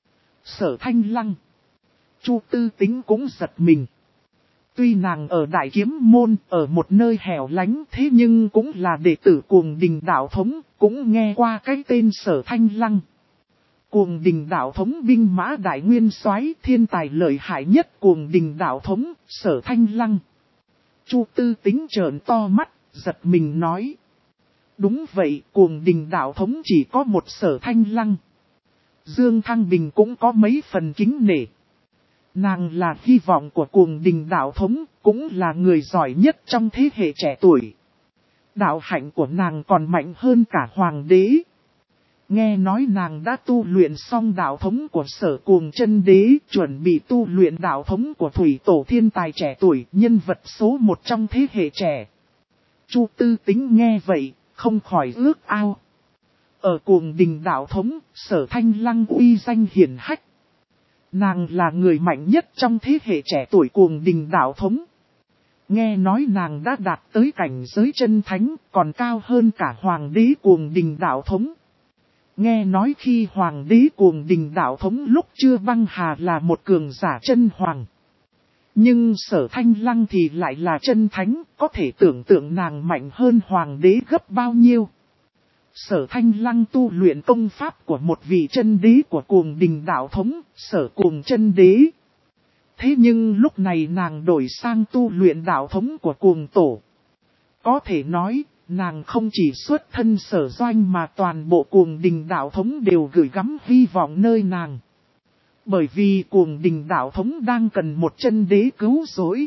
Sở Thanh Lăng. Chu Tư Tính cũng giật mình. Tuy nàng ở Đại Kiếm Môn, ở một nơi hẻo lánh, thế nhưng cũng là đệ tử Cuồng Đình Đạo Thống, cũng nghe qua cái tên Sở Thanh Lăng. Cuồng Đình Đạo Thống binh mã đại nguyên soái, thiên tài lợi hại nhất Cuồng Đình Đạo Thống, Sở Thanh Lăng. Chu Tư Tính trợn to mắt, giật mình nói. Đúng vậy, Cuồng Đình Đạo Thống chỉ có một Sở Thanh Lăng. Dương Thăng Bình cũng có mấy phần kính nể. Nàng là hy vọng của Cuồng Đình Đạo Thống, cũng là người giỏi nhất trong thế hệ trẻ tuổi. Đạo hạnh của nàng còn mạnh hơn cả Hoàng đế. Nghe nói nàng đã tu luyện xong đạo thống của Sở Cuồng Chân Đế, chuẩn bị tu luyện đạo thống của Thủy Tổ thiên tài trẻ tuổi, nhân vật số 1 trong thế hệ trẻ. Chu Tư Tính nghe vậy, không khỏi ước ao. Ở Cuồng Đình Đạo Thống, Sở Thanh Lăng uy danh hiển hách. Nàng là người mạnh nhất trong thế hệ trẻ tuổi Cuồng Đình Đạo Thống. Nghe nói nàng đã đạt tới cảnh giới chân thánh, còn cao hơn cả Hoàng đế Cuồng Đình Đạo Thống. Nghe nói khi Hoàng đế Cuồng Đình Đạo Thống lúc chưa băng hà là một cường giả chân hoàng. Nhưng Sở Thanh Lăng thì lại là chân thánh, có thể tưởng tượng nàng mạnh hơn Hoàng đế gấp bao nhiêu. Sở Thanh Lăng tu luyện công pháp của một vị chân đế của Cuồng Đình Đạo Thống, Sở Cuồng Chân Đế. Thế nhưng lúc này nàng đổi sang tu luyện đạo thống của Cuồng Tổ. Có thể nói, nàng không chỉ xuất thân Sở Doanh mà toàn bộ Cuồng Đình Đạo Thống đều gửi gắm hy vọng nơi nàng. Bởi vì Cuồng Đình Đạo Thống đang cần một chân đế cứu rỗi.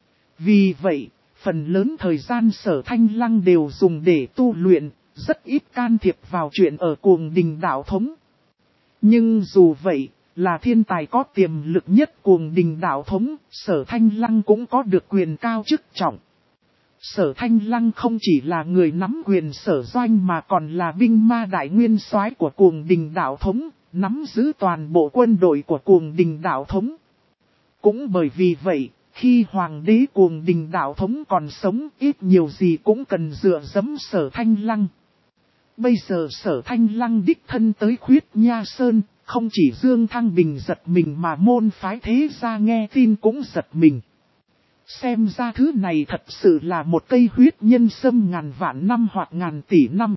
Vì vậy, phần lớn thời gian Sở Thanh Lăng đều dùng để tu luyện, rất ít can thiệp vào chuyện ở Cuồng Đình Đạo Thống. Nhưng dù vậy, là thiên tài có tiềm lực nhất Cuồng Đình Đạo Thống, Sở Thanh Lăng cũng có được quyền cao chức trọng. Sở Thanh Lăng không chỉ là người nắm quyền Sở Doanh mà còn là binh ma đại nguyên soái của Cuồng Đình Đạo Thống, nắm giữ toàn bộ quân đội của Cuồng Đình Đạo Thống. Cũng bởi vì vậy, khi Hoàng đế Cuồng Đình Đạo Thống còn sống, ít nhiều gì cũng cần dựa dẫm Sở Thanh Lăng. Bây giờ Sở Thanh Lăng đích thân tới Khuyết Nha Sơn, không chỉ Dương Thăng Bình giật mình mà môn phái thế gia nghe tin cũng giật mình. Xem ra thứ này thật sự là một cây huyết nhân sâm ngàn vạn năm hoặc ngàn tỷ năm.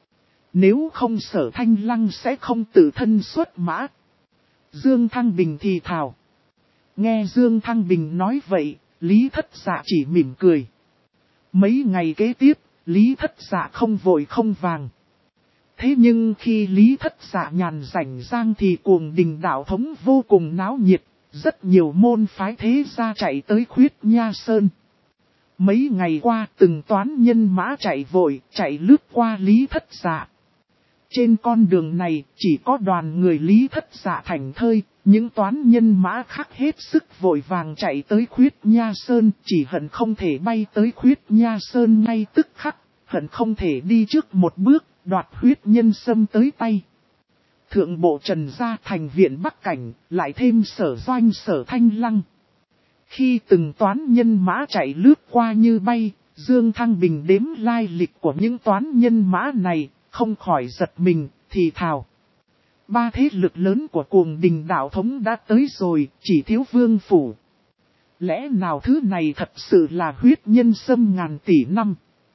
Nếu không Sở Thanh Lăng sẽ không tự thân xuất mã. Dương Thăng Bình thì thào. Nghe Dương Thăng Bình nói vậy, Lý Thất Dạ chỉ mỉm cười. Mấy ngày kế tiếp, Lý Thất Dạ không vội không vàng. Thế nhưng khi Lý Thất Dạ nhàn rảnh rang thì Cuồng Đình Đạo Thống vô cùng náo nhiệt, rất nhiều môn phái thế gia chạy tới Khuyết Nha Sơn. Mấy ngày qua từng toán nhân mã chạy vội, chạy lướt qua Lý Thất Dạ. Trên con đường này chỉ có đoàn người Lý Thất Dạ thành thơi, những toán nhân mã khác hết sức vội vàng chạy tới Khuyết Nha Sơn, chỉ hận không thể bay tới Khuyết Nha Sơn ngay tức khắc, hận không thể đi trước một bước, đoạt huyết nhân sâm tới tay. Thượng bộ Trần Gia thành viện Bắc Cảnh, lại thêm Sở Doanh Sở Thanh Lăng. Khi từng toán nhân mã chạy lướt qua như bay, Dương Thăng Bình đếm lai lịch của những toán nhân mã này, không khỏi giật mình, thì thào. 3 thế lực lớn của Cuồng Đình Đạo Thống đã tới rồi, chỉ thiếu Vương Phủ. Lẽ nào thứ này thật sự là huyết nhân sâm ngàn tỷ năm?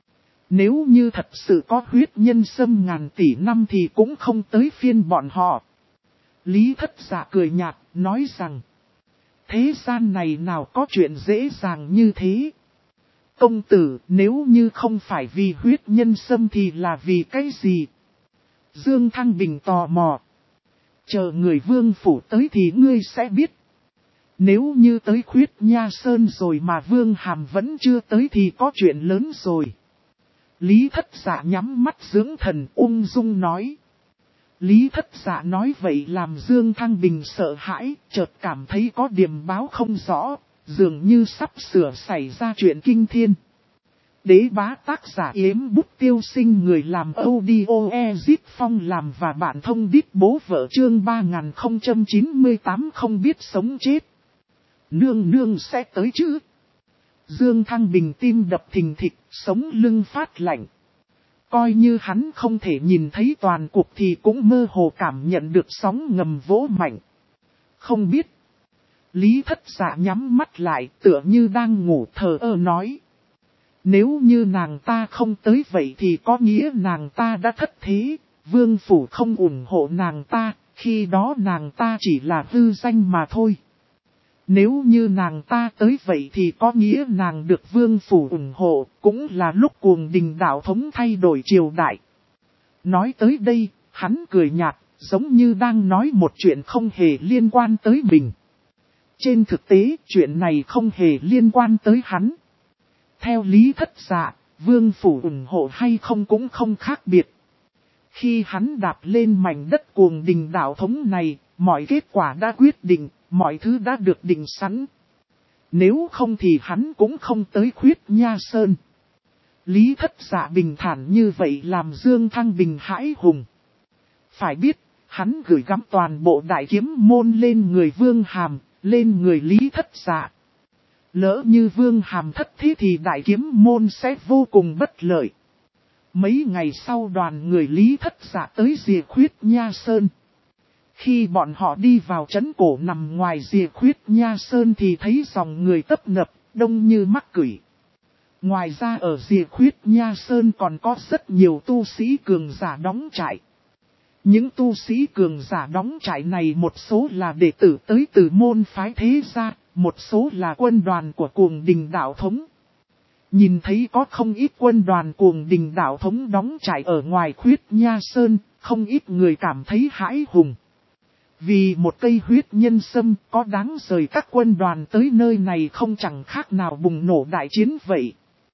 Nếu như thật sự có huyết nhân xâm ngàn tỷ năm thì cũng không tới phiên bọn họ. Lý Thất Dạ cười nhạt, nói rằng, thế gian này nào có chuyện dễ dàng như thế. Công tử, nếu như không phải vì huyết nhân xâm thì là vì cái gì? Dương Thăng Bình tò mò. Chờ người vương phủ tới thì ngươi sẽ biết. Nếu như tới Khuyết Nha Sơn rồi mà Vương Hàm vẫn chưa tới thì có chuyện lớn rồi. Lý Thất Dạ nhắm mắt dưỡng thần ung dung nói. Lý Thất Dạ nói vậy làm Dương Thăng Bình sợ hãi, chợt cảm thấy có điểm báo không rõ, dường như sắp sửa xảy ra chuyện kinh thiên. Đế bá tác giả Yếm Bút Tiêu Sinh, người làm audio Ezip Phong làm và bạn thông đít bố vợ chương 3098 không biết sống chết. Nương nương sẽ tới chứ? Dương Thăng Bình tim đập thình thịch, sống lưng phát lạnh. Coi như hắn không thể nhìn thấy toàn cuộc thì cũng mơ hồ cảm nhận được sóng ngầm vỗ mạnh. Không biết. Lý Thất Dạ nhắm mắt lại tựa như đang ngủ, thờ ơ nói. Nếu như nàng ta không tới vậy thì có nghĩa nàng ta đã thất thế, vương phủ không ủng hộ nàng ta, khi đó nàng ta chỉ là hư danh mà thôi. Nếu như nàng ta tới vậy thì có nghĩa nàng được vương phủ ủng hộ, cũng là lúc Cuồng Đình đạo thống thay đổi triều đại. Nói tới đây, hắn cười nhạt, giống như đang nói một chuyện không hề liên quan tới mình. Trên thực tế, chuyện này không hề liên quan tới hắn. Theo Lý Thất Dạ, vương phủ ủng hộ hay không cũng không khác biệt. Khi hắn đạp lên mảnh đất Cuồng Đình đạo thống này, mọi kết quả đã quyết định, mọi thứ đã được định sẵn. Nếu không thì hắn cũng không tới Khuyết Nha Sơn. Lý Thất Dạ bình thản như vậy làm Dương Thăng Bình hãi hùng. Phải biết, hắn gửi gắm toàn bộ đại kiếm môn lên người Vương Hàm, lên người Lý Thất Dạ. Lỡ như Vương Hàm thất thế thì đại kiếm môn sẽ vô cùng bất lợi. Mấy ngày sau đoàn người Lý Thất Dạ tới rìa Khuyết Nha Sơn. Khi bọn họ đi vào trấn cổ nằm ngoài rìa Khuyết Nha Sơn thì thấy dòng người tấp nập, đông như mắc cửi. Ngoài ra ở rìa Khuyết Nha Sơn còn có rất nhiều tu sĩ cường giả đóng trại. Những tu sĩ cường giả đóng trại này một số là đệ tử tới từ môn phái thế gia, một số là quân đoàn của Cuồng Đình đạo thống. Nhìn thấy có không ít quân đoàn Cuồng Đình đạo thống đóng trại ở ngoài Khuyết Nha Sơn, không ít người cảm thấy hãi hùng. Vì một cây huyết nhân sâm có đáng rời các quân đoàn tới nơi này không chẳng khác nào bùng nổ đại chiến vậy.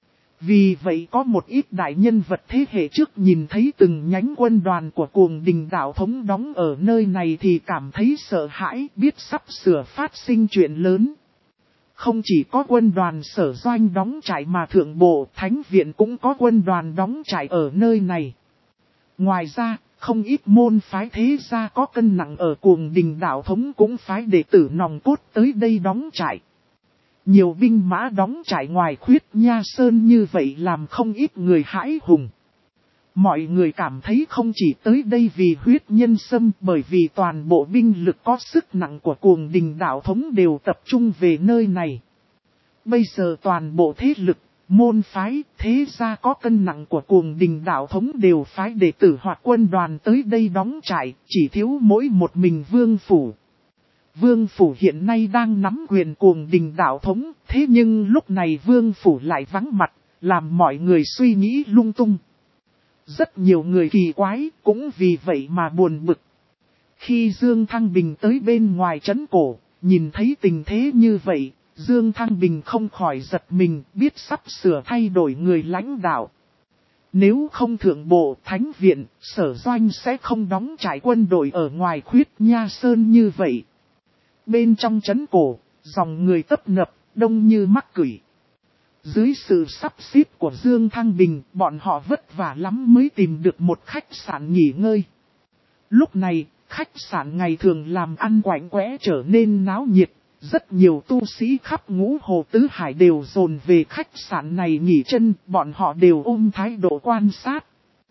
Vì vậy có một ít đại nhân vật thế hệ trước nhìn thấy từng nhánh quân đoàn của Cuồng Đình đạo thống đóng ở nơi này thì cảm thấy sợ hãi, biết sắp sửa phát sinh chuyện lớn. Không chỉ có quân đoàn Sở Doanh đóng trại mà Thượng Bộ Thánh Viện cũng có quân đoàn đóng trại ở nơi này. Ngoài ra, không ít môn phái thế gia có cân nặng ở Cuồng Đình đạo thống cũng phái đệ tử nòng cốt tới đây đóng trại. Nhiều binh mã đóng trại ngoài Khuyết Nha Sơn như vậy làm không ít người hãi hùng. Mọi người cảm thấy không chỉ tới đây vì huyết nhân sâm, bởi vì toàn bộ binh lực có sức nặng của Cuồng Đình đạo thống đều tập trung về nơi này. Bây giờ toàn bộ thế lực, môn phái, thế gia có cân nặng của Cuồng Đình đạo thống đều phái đệ tử hoặc quân đoàn tới đây đóng trại, chỉ thiếu mỗi một mình vương phủ. Vương phủ hiện nay đang nắm quyền Cuồng Đình đạo thống, thế nhưng lúc này vương phủ lại vắng mặt, làm mọi người suy nghĩ lung tung. Rất nhiều người kỳ quái, cũng vì vậy mà buồn bực. Khi Dương Thăng Bình tới bên ngoài trấn cổ, nhìn thấy tình thế như vậy, Dương Thăng Bình không khỏi giật mình, biết sắp sửa thay đổi người lãnh đạo. Nếu không Thượng Bộ Thánh Viện, Sở Doanh sẽ không đóng trại quân đội ở ngoài Khuyết Nha Sơn như vậy. Bên trong trấn cổ, dòng người tấp nập, đông như mắc cửi. Dưới sự sắp xếp của Dương Thăng Bình, bọn họ vất vả lắm mới tìm được một khách sạn nghỉ ngơi. Lúc này, khách sạn ngày thường làm ăn quạnh quẽ trở nên náo nhiệt, rất nhiều tu sĩ khắp ngũ hồ tứ hải đều dồn về khách sạn này nghỉ chân, bọn họ đều ôm thái độ quan sát.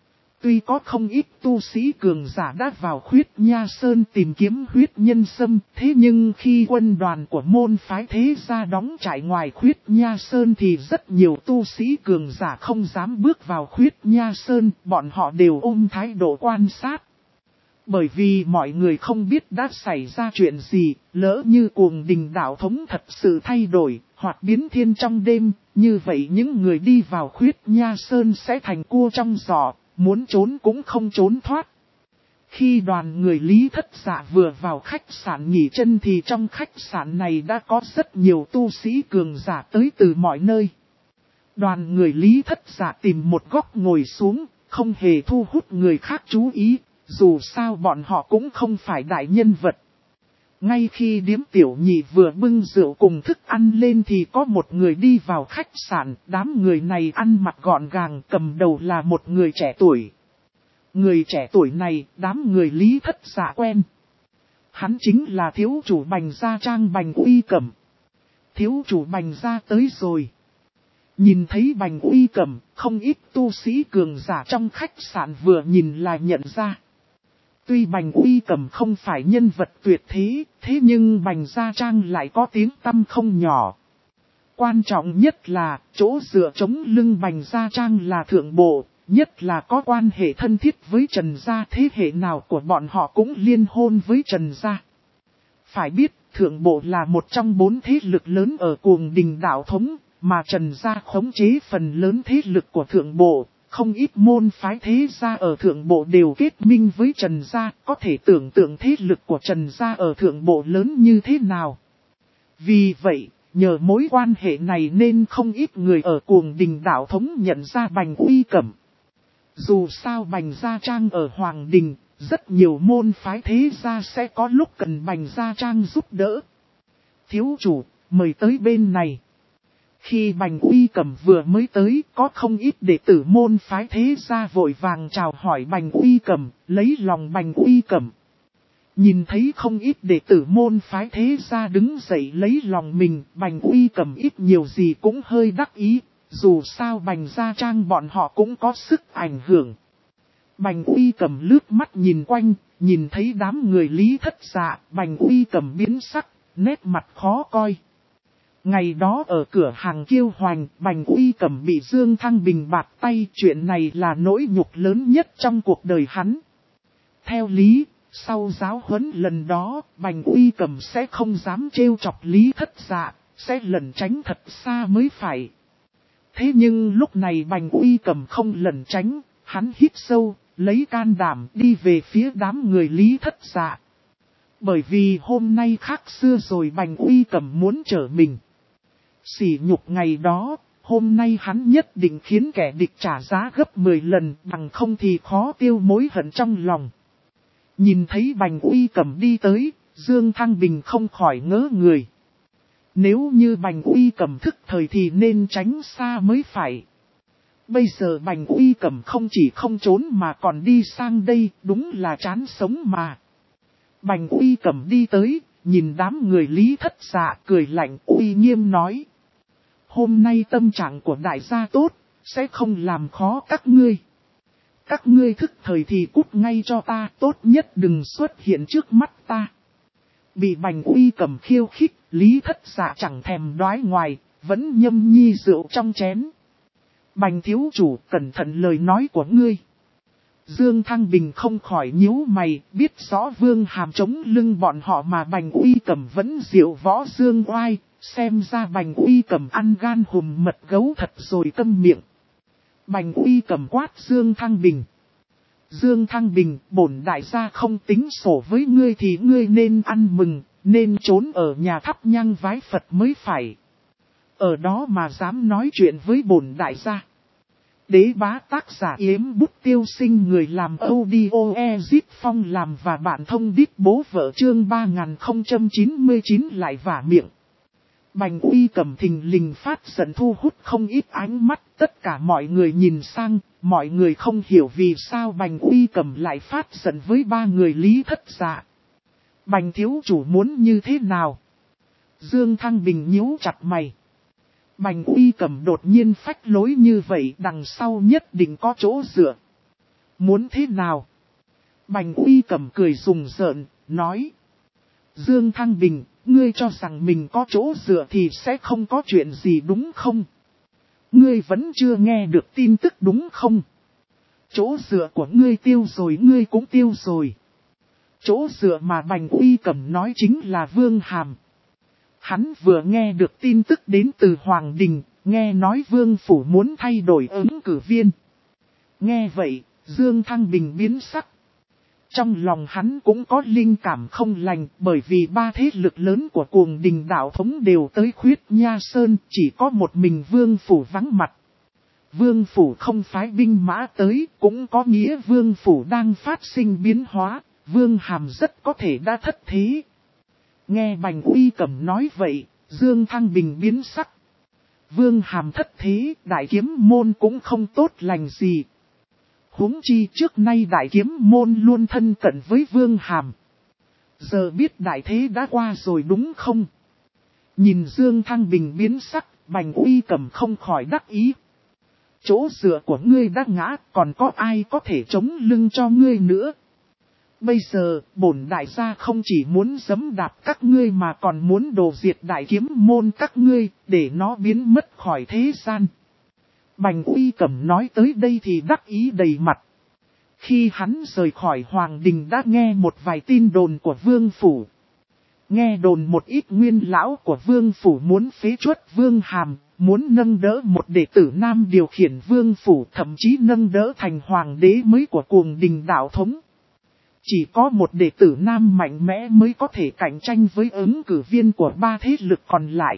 Tuy có không ít tu sĩ cường giả đã vào Khuyết Nha Sơn tìm kiếm huyết nhân sâm, thế nhưng khi quân đoàn của môn phái thế gia đóng trại ngoài Khuyết Nha Sơn thì rất nhiều tu sĩ cường giả không dám bước vào Khuyết Nha Sơn, bọn họ đều ôm thái độ quan sát. Bởi vì mọi người không biết đã xảy ra chuyện gì, lỡ như Cuồng Đình đạo thống thật sự thay đổi, hoặc biến thiên trong đêm, như vậy những người đi vào Khuyết Nha Sơn sẽ thành cua trong giỏ, muốn trốn cũng không trốn thoát. Khi đoàn người Lý Thất Dạ vừa vào khách sạn nghỉ chân thì trong khách sạn này đã có rất nhiều tu sĩ cường giả tới từ mọi nơi. Đoàn người Lý Thất Dạ tìm một góc ngồi xuống, không hề thu hút người khác chú ý, dù sao bọn họ cũng không phải đại nhân vật. Ngay khi điếm tiểu nhị vừa bưng rượu cùng thức ăn lên thì có một người đi vào khách sạn, đám người này ăn mặc gọn gàng, cầm đầu là một người trẻ tuổi. Người trẻ tuổi này, đám người Lý Thất Dạ quen. Hắn chính là thiếu chủ Bành Gia Trang Bành Uy Cẩm. Thiếu chủ Bành Gia tới rồi. Nhìn thấy Bành Uy Cẩm, không ít tu sĩ cường giả trong khách sạn vừa nhìn là nhận ra. Tuy Bành Uy Cẩm không phải nhân vật tuyệt thế, thế nhưng Bành Gia Trang lại có tiếng tăm không nhỏ. Quan trọng nhất là, chỗ dựa chống lưng Bành Gia Trang là thượng bộ, nhất là có quan hệ thân thiết với Trần Gia, thế hệ nào của bọn họ cũng liên hôn với Trần Gia. Phải biết, thượng bộ là một trong 4 thế lực lớn ở Cuồng Đình đạo thống, mà Trần Gia khống chế phần lớn thế lực của thượng bộ. Không ít môn phái thế gia ở thượng bộ đều kết minh với Trần Gia, có thể tưởng tượng thế lực của Trần Gia ở thượng bộ lớn như thế nào. Vì vậy, nhờ mối quan hệ này nên không ít người ở Cuồng Đình đạo thống nhận ra Bành Uy Cẩm. Dù sao Bành Gia Trang ở Hoàng Đình, rất nhiều môn phái thế gia sẽ có lúc cần Bành Gia Trang giúp đỡ. Thiếu chủ, mời tới bên này. Khi Bành Uy Cẩm vừa mới tới, có không ít đệ tử môn phái thế gia vội vàng chào hỏi Bành Uy Cẩm, lấy lòng Bành Uy Cẩm. Nhìn thấy không ít đệ tử môn phái thế gia đứng dậy lấy lòng mình, Bành Uy Cẩm ít nhiều gì cũng hơi đắc ý, dù sao Bành Gia Trang bọn họ cũng có sức ảnh hưởng. Bành Uy Cẩm lướt mắt nhìn quanh, nhìn thấy đám người Lý Thất Dạ, Bành Uy Cẩm biến sắc, nét mặt khó coi. Ngày đó ở cửa hàng Kiêu Hoành, Bành Uy Cẩm bị Dương Thăng Bình bạt tay, chuyện này là nỗi nhục lớn nhất trong cuộc đời hắn. Theo lý, sau giáo huấn lần đó, Bành Uy Cẩm sẽ không dám trêu chọc Lý Thất Dạ, sẽ lẩn tránh thật xa mới phải. Thế nhưng lúc này Bành Uy Cẩm không lẩn tránh, hắn hít sâu, lấy can đảm đi về phía đám người Lý Thất Dạ. Bởi vì hôm nay khác xưa rồi, Bành Uy Cẩm muốn trở mình. Sỉ nhục ngày đó, hôm nay hắn nhất định khiến kẻ địch trả giá gấp 10 lần, bằng không thì khó tiêu mối hận trong lòng. Nhìn thấy Bành Uy Cẩm đi tới, Dương Thăng Bình không khỏi ngỡ người. Nếu như Bành Uy Cẩm thức thời thì nên tránh xa mới phải. Bây giờ Bành Uy Cẩm không chỉ không trốn mà còn đi sang đây, đúng là chán sống mà. Bành Uy Cẩm đi tới, nhìn đám người Lý Thất Dạ cười lạnh, uy nghiêm nói. Hôm nay tâm trạng của đại gia tốt, sẽ không làm khó các ngươi. Các ngươi thức thời thì cút ngay cho ta, tốt nhất đừng xuất hiện trước mắt ta. Bị Bành Uy Cẩm khiêu khích, Lý Thất Dạ chẳng thèm đoái ngoài, vẫn nhâm nhi rượu trong chén. Bành thiếu chủ, cẩn thận lời nói của ngươi. Dương Thăng Bình không khỏi nhíu mày, biết rõ Vương Hàm chống lưng bọn họ mà Bành Uy Cẩm vẫn diệu võ dương oai, xem ra Bành Uy Cẩm ăn gan hùm mật gấu thật rồi, câm miệng. Bành Uy Cẩm quát Dương Thăng Bình. Dương Thăng Bình, bổn đại gia không tính sổ với ngươi thì ngươi nên ăn mừng, nên trốn ở nhà thắp nhang vái Phật mới phải. Ở đó mà dám nói chuyện với bổn đại gia. Đế bá tác giả Yếm Bút Tiêu Sinh, người làm audio Ezip Phong làm và bạn thông đít bố vợ chương 3099 lại vả miệng. Bành Uy Cẩm thình lình phát giận thu hút không ít ánh mắt, tất cả mọi người nhìn sang, mọi người không hiểu vì sao Bành Uy Cẩm lại phát giận với 3 người Lý Thất Dạ. Bành thiếu chủ muốn như thế nào? Dương Thăng Bình nhíu chặt mày. Bành Uy Cẩm đột nhiên phách lối như vậy, đằng sau nhất định có chỗ dựa. Muốn thế nào? Bành Uy Cẩm cười rùng rợn, nói. Dương Thăng Bình, ngươi cho rằng mình có chỗ dựa thì sẽ không có chuyện gì đúng không? Ngươi vẫn chưa nghe được tin tức đúng không? Chỗ dựa của ngươi tiêu rồi, ngươi cũng tiêu rồi. Chỗ dựa mà Bành Uy Cẩm nói chính là Vương Hàm. Hắn vừa nghe được tin tức đến từ Hoàng Đình, nghe nói Vương Phủ muốn thay đổi ứng cử viên. Nghe vậy, Dương Thăng Bình biến sắc. Trong lòng hắn cũng có linh cảm không lành, bởi vì ba thế lực lớn của Cuồng Đình đạo thống đều tới Khuyết Nha Sơn, chỉ có một mình Vương Phủ vắng mặt. Vương Phủ không phái binh mã tới, cũng có nghĩa Vương Phủ đang phát sinh biến hóa, Vương Hàm rất có thể đã thất thế. Nghe Bành Uy Cẩm nói vậy, Dương Thăng Bình biến sắc. Vương Hàm thất thế, Đại Kiếm Môn cũng không tốt lành gì. Huống chi trước nay Đại Kiếm Môn luôn thân cận với Vương Hàm. Giờ biết đại thế đã qua rồi đúng không? Nhìn Dương Thăng Bình biến sắc, Bành Uy Cẩm không khỏi đắc ý. Chỗ dựa của ngươi đã ngã, còn có ai có thể chống lưng cho ngươi nữa? Bây giờ, bổn đại gia không chỉ muốn giẫm đạp các ngươi mà còn muốn đồ diệt Đại Kiếm Môn các ngươi, để nó biến mất khỏi thế gian. Bành Uy Cẩm nói tới đây thì đắc ý đầy mặt. Khi hắn rời khỏi Hoàng Đình đã nghe một vài tin đồn của Vương Phủ. Nghe đồn một ít nguyên lão của Vương Phủ muốn phế truất Vương Hàm, muốn nâng đỡ một đệ tử nam điều khiển Vương Phủ, thậm chí nâng đỡ thành Hoàng đế mới của Cuồng Đình đạo thống. Chỉ có một đệ tử nam mạnh mẽ mới có thể cạnh tranh với ứng cử viên của ba thế lực còn lại.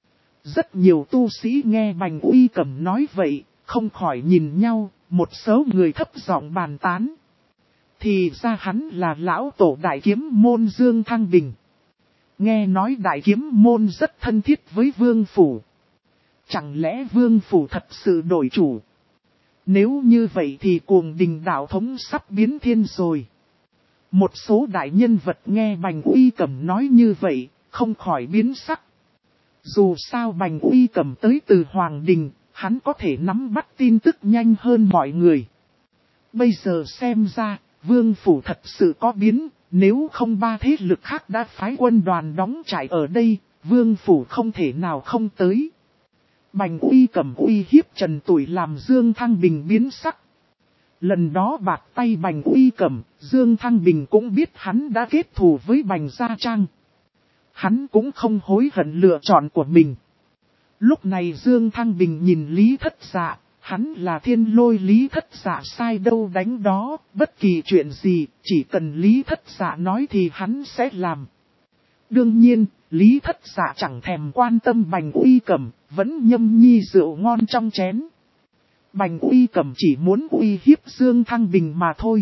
Rất nhiều tu sĩ nghe Bành Uy Cẩm nói vậy, không khỏi nhìn nhau, một số người thấp giọng bàn tán. Thì ra hắn là lão tổ Đại Kiếm Môn Dương Thăng Bình. Nghe nói Đại Kiếm Môn rất thân thiết với Vương Phủ. Chẳng lẽ Vương Phủ thật sự đổi chủ? Nếu như vậy thì Cuồng Đình đạo thống sắp biến thiên rồi. Một số đại nhân vật nghe Bành Uy Cẩm nói như vậy, không khỏi biến sắc. Dù sao Bành Uy Cẩm tới từ Hoàng Đình, hắn có thể nắm bắt tin tức nhanh hơn mọi người. Bây giờ xem ra, Vương Phủ thật sự có biến, nếu không ba thế lực khác đã phái quân đoàn đóng trại ở đây, Vương Phủ không thể nào không tới. Bành Uy Cẩm uy hiếp Trần Tủi làm Dương Thăng Bình biến sắc. Lần đó bạc tay Bành Uy Cẩm, Dương Thăng Bình cũng biết hắn đã kết thù với Bành Gia Trang. Hắn cũng không hối hận lựa chọn của mình. Lúc này Dương Thăng Bình nhìn Lý Thất Dạ, hắn là Thiên Lôi Lý Thất Dạ sai đâu đánh đó, bất kỳ chuyện gì, chỉ cần Lý Thất Dạ nói thì hắn sẽ làm. Đương nhiên, Lý Thất Dạ chẳng thèm quan tâm Bành Uy Cẩm, vẫn nhâm nhi rượu ngon trong chén. Bành Uy Cẩm chỉ muốn uy hiếp Dương Thăng Bình mà thôi.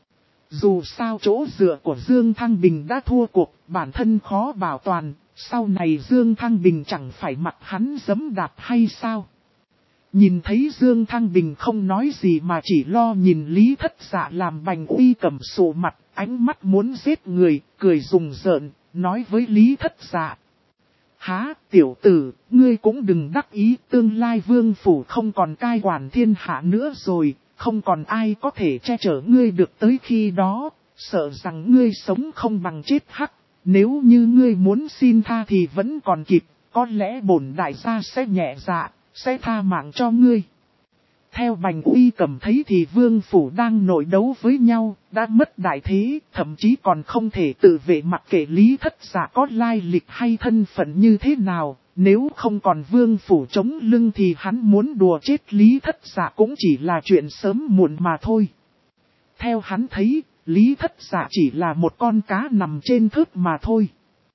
Dù sao chỗ dựa của Dương Thăng Bình đã thua cuộc, bản thân khó bảo toàn, sau này Dương Thăng Bình chẳng phải mặc hắn giẫm đạp hay sao? Nhìn thấy Dương Thăng Bình không nói gì mà chỉ lo nhìn Lý Thất Dạ làm Bành Uy Cẩm sụ mặt, ánh mắt muốn giết người, cười rùng rợn, nói với Lý Thất Dạ. Há, tiểu tử, ngươi cũng đừng đắc ý, tương lai Vương Phủ không còn cai quản thiên hạ nữa rồi, không còn ai có thể che chở ngươi được tới khi đó, sợ rằng ngươi sống không bằng chết hắc, nếu như ngươi muốn xin tha thì vẫn còn kịp, có lẽ bổn đại gia sẽ nhẹ dạ, sẽ tha mạng cho ngươi. Theo Bành Uy Cẩm thấy thì Vương Phủ đang nội đấu với nhau, đã mất đại thế, thậm chí còn không thể tự vệ mặc kệ Lý Thất Dạ có lai lịch hay thân phận như thế nào, nếu không còn Vương Phủ chống lưng thì hắn muốn đùa chết Lý Thất Dạ cũng chỉ là chuyện sớm muộn mà thôi. Theo hắn thấy, Lý Thất Dạ chỉ là một con cá nằm trên thớt mà thôi.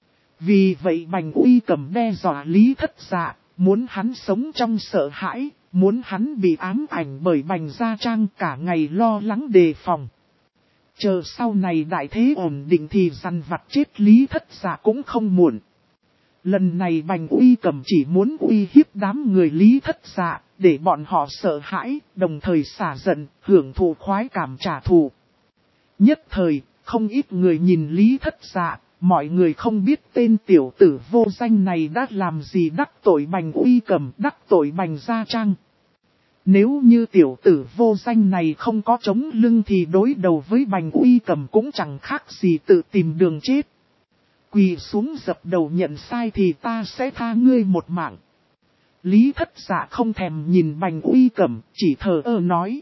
Vì vậy Bành Uy Cẩm đe dọa Lý Thất Dạ, muốn hắn sống trong sợ hãi. Muốn hắn bị ám ảnh bởi Bành Gia Trang cả ngày lo lắng đề phòng. Chờ sau này đại thế ổn định thì dằn vặt chết Lý Thất Dạ cũng không muộn. Lần này Bành Uy Cẩm chỉ muốn uy hiếp đám người Lý Thất Dạ, để bọn họ sợ hãi, đồng thời xả giận, hưởng thụ khoái cảm trả thù. Nhất thời, không ít người nhìn Lý Thất Dạ, mọi người không biết tên tiểu tử vô danh này đã làm gì đắc tội Bành Uy Cẩm, đắc tội Bành Gia Trang. Nếu như tiểu tử vô danh này không có chống lưng thì đối đầu với Bành Uy Cầm cũng chẳng khác gì tự tìm đường chết. Quỳ xuống dập đầu nhận sai thì ta sẽ tha ngươi một mạng. Lý Thất Dạ không thèm nhìn Bành Uy Cầm, chỉ thờ ơ nói.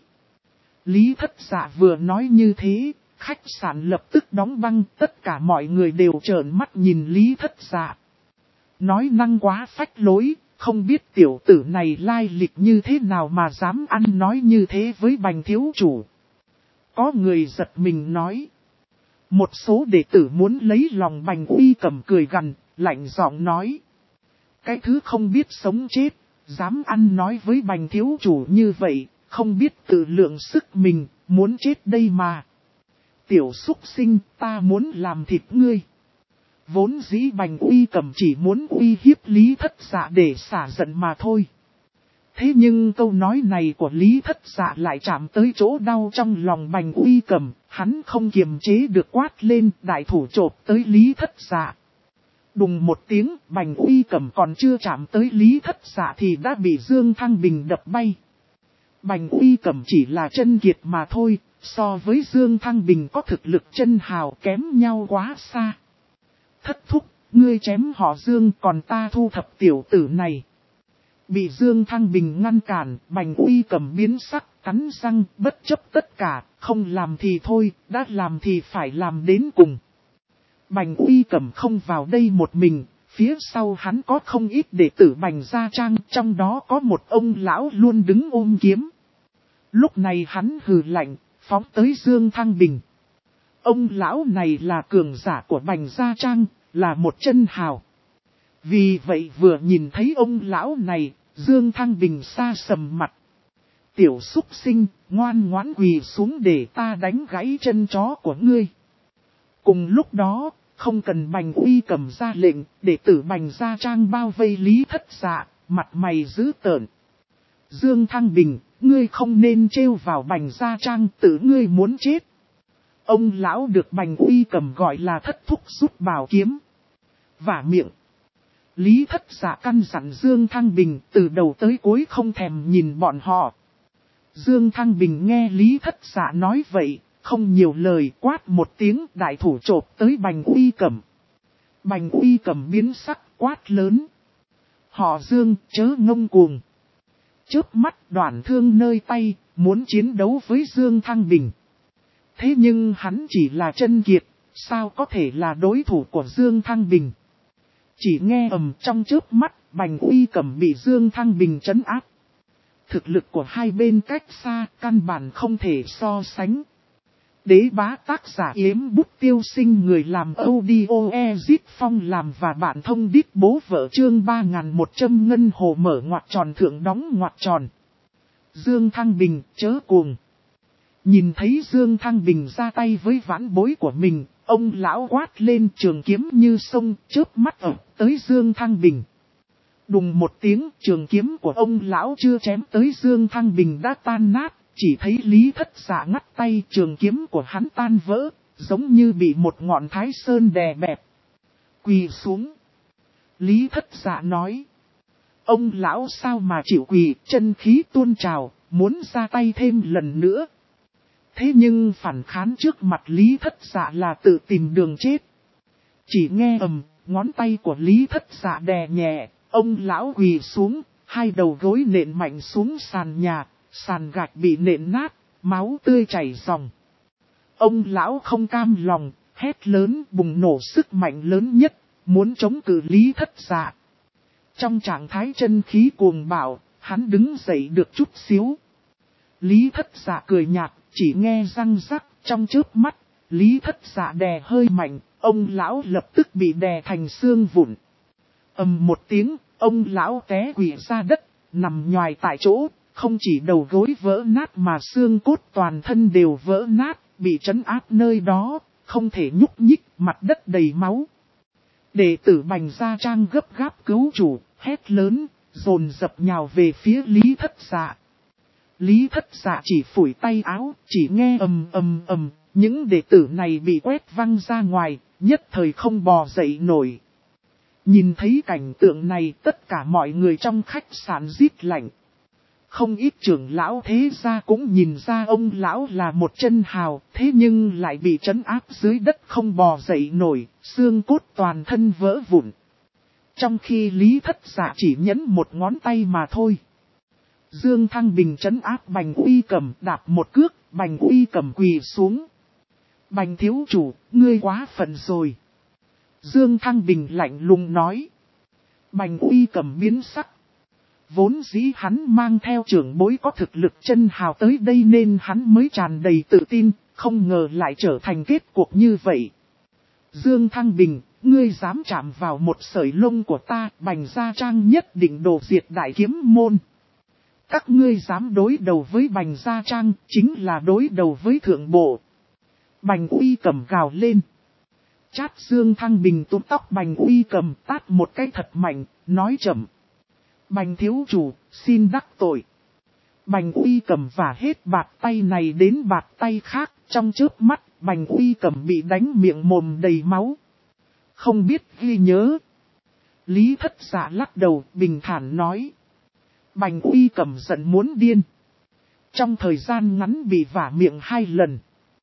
Lý Thất Dạ vừa nói như thế, khách sạn lập tức đóng băng, tất cả mọi người đều trợn mắt nhìn Lý Thất Dạ. Nói năng quá phách lối, không biết tiểu tử này lai lịch như thế nào mà dám ăn nói như thế với Bành thiếu chủ. Có người giật mình nói. Một số đệ tử muốn lấy lòng Bành Uy Cầm cười gằn, lạnh giọng nói. Cái thứ không biết sống chết, dám ăn nói với Bành thiếu chủ như vậy, không biết tự lượng sức mình, muốn chết đây mà. Tiểu súc sinh, ta muốn làm thịt ngươi. Vốn dĩ Bành Uy Cầm chỉ muốn uy hiếp Lý Thất Dạ để xả giận mà thôi. Thế nhưng câu nói này của Lý Thất Dạ lại chạm tới chỗ đau trong lòng Bành Uy Cầm, hắn không kiềm chế được quát lên, đại thủ chộp tới Lý Thất Dạ. Đùng một tiếng, Bành Uy Cầm còn chưa chạm tới Lý Thất Dạ thì đã bị Dương Thăng Bình đập bay. Bành Uy Cầm chỉ là chân kiệt mà thôi, so với Dương Thăng Bình có thực lực chân hào kém nhau quá xa. Thất thúc, ngươi chém họ Dương còn ta thu thập tiểu tử này. Bị Dương Thăng Bình ngăn cản, Bành Uy Cầm biến sắc, cắn răng, bất chấp tất cả, không làm thì thôi, đã làm thì phải làm đến cùng. Bành Uy Cầm không vào đây một mình, phía sau hắn có không ít đệ tử Bành Gia Trang, trong đó có một ông lão luôn đứng ôm kiếm. Lúc này hắn hừ lạnh, phóng tới Dương Thăng Bình. Ông lão này là cường giả của Bành Gia Trang, là một chân hào. Vì vậy vừa nhìn thấy ông lão này, Dương Thăng Bình xa sầm mặt. Tiểu súc sinh, ngoan ngoãn quỳ xuống để ta đánh gãy chân chó của ngươi. Cùng lúc đó, không cần Bành Uy Cầm ra lệnh, đệ tử Bành Gia Trang bao vây Lý Thất Dạ, mặt mày dữ tợn. Dương Thăng Bình, ngươi không nên trêu vào Bành Gia Trang, tự ngươi muốn chết. Ông lão được Bành Uy Cầm gọi là thất thúc rút bảo kiếm. Vả miệng. Lý Thất Dạ căn dặn Dương Thăng Bình từ đầu tới cuối không thèm nhìn bọn họ. Dương Thăng Bình nghe Lý Thất Dạ nói vậy, không nhiều lời quát một tiếng đại thủ chộp tới Bành Uy Cầm. Bành Uy Cầm biến sắc quát lớn. Họ Dương chớ ngông cuồng. Chớp mắt đoạn thương nơi tay, muốn chiến đấu với Dương Thăng Bình. Thế nhưng hắn chỉ là chân kiệt, sao có thể là đối thủ của Dương Thăng Bình. Chỉ nghe ầm trong chớp mắt, Bành Uy Cầm bị Dương Thăng Bình trấn áp. Thực lực của hai bên cách xa, căn bản không thể so sánh. Đế bá tác giả Yếm Bút Tiêu Sinh người làm audio Ezit Phong làm và bạn thông đít bố vợ chương 3100 ngân hồ mở ngoặc tròn thượng đóng ngoặc tròn. Dương Thăng Bình chớ cuồng. Nhìn thấy Dương Thăng Bình ra tay với vãn bối của mình, ông lão quát lên trường kiếm như sông chớp mắt ập tới Dương Thăng Bình. Đùng một tiếng trường kiếm của ông lão chưa chém tới Dương Thăng Bình đã tan nát, chỉ thấy Lý Thất Dạ ngắt tay trường kiếm của hắn tan vỡ, giống như bị một ngọn thái sơn đè bẹp. Quỳ xuống. Lý Thất Dạ nói. Ông lão sao mà chịu quỳ, chân khí tuôn trào, muốn ra tay thêm lần nữa. Thế nhưng phản kháng trước mặt Lý Thất Dạ là tự tìm đường chết. Chỉ nghe ầm, ngón tay của Lý Thất Dạ đè nhẹ, ông lão quỳ xuống, hai đầu gối nện mạnh xuống sàn nhà, sàn gạch bị nện nát, máu tươi chảy ròng. Ông lão không cam lòng, hét lớn bùng nổ sức mạnh lớn nhất, muốn chống cự Lý Thất Dạ. Trong trạng thái chân khí cuồng bạo, hắn đứng dậy được chút xíu. Lý Thất Dạ cười nhạt, chỉ nghe răng rắc trong chớp mắt, Lý Thất Dạ đè hơi mạnh, ông lão lập tức bị đè thành xương vụn. Ầm một tiếng, ông lão té quỵ ra đất, nằm nhoài tại chỗ, không chỉ đầu gối vỡ nát mà xương cốt toàn thân đều vỡ nát, bị trấn áp nơi đó, không thể nhúc nhích, mặt đất đầy máu. Đệ tử Bành Gia Trang gấp gáp cứu chủ, hét lớn, dồn dập nhào về phía Lý Thất Dạ. Lý Thất Dạ chỉ phủi tay áo, chỉ nghe ầm ầm ầm, những đệ tử này bị quét văng ra ngoài, nhất thời không bò dậy nổi. Nhìn thấy cảnh tượng này tất cả mọi người trong khách sạn rít lạnh. Không ít trưởng lão thế gia cũng nhìn ra ông lão là một chân hào, thế nhưng lại bị trấn áp dưới đất không bò dậy nổi, xương cốt toàn thân vỡ vụn. Trong khi Lý Thất Dạ chỉ nhấn một ngón tay mà thôi. Dương Thăng Bình trấn áp Bành Uy Cầm, đạp một cước, Bành Uy Cầm quỳ xuống. Bành thiếu chủ, ngươi quá phận rồi. Dương Thăng Bình lạnh lùng nói. Bành Uy Cầm biến sắc. Vốn dĩ hắn mang theo trưởng bối có thực lực chân hào tới đây nên hắn mới tràn đầy tự tin, không ngờ lại trở thành kết cuộc như vậy. Dương Thăng Bình, ngươi dám chạm vào một sợi lông của ta, Bành Gia Trang nhất định đổ diệt đại kiếm môn. Các ngươi dám đối đầu với Bành Gia Trang, chính là đối đầu với thượng bộ. Bành Uy Cầm gào lên. Chát Dương Thăng Bình túm tóc Bành Uy Cầm tát một cái thật mạnh, nói chậm. Bành thiếu chủ, xin đắc tội. Bành Uy Cầm vả hết bạt tay này đến bạt tay khác, trong chớp mắt, Bành Uy Cầm bị đánh miệng mồm đầy máu. Không biết ghi nhớ. Lý Thất Dạ lắc đầu, bình thản nói. Bành Uy Cầm giận muốn điên. Trong thời gian ngắn bị vả miệng 2 lần.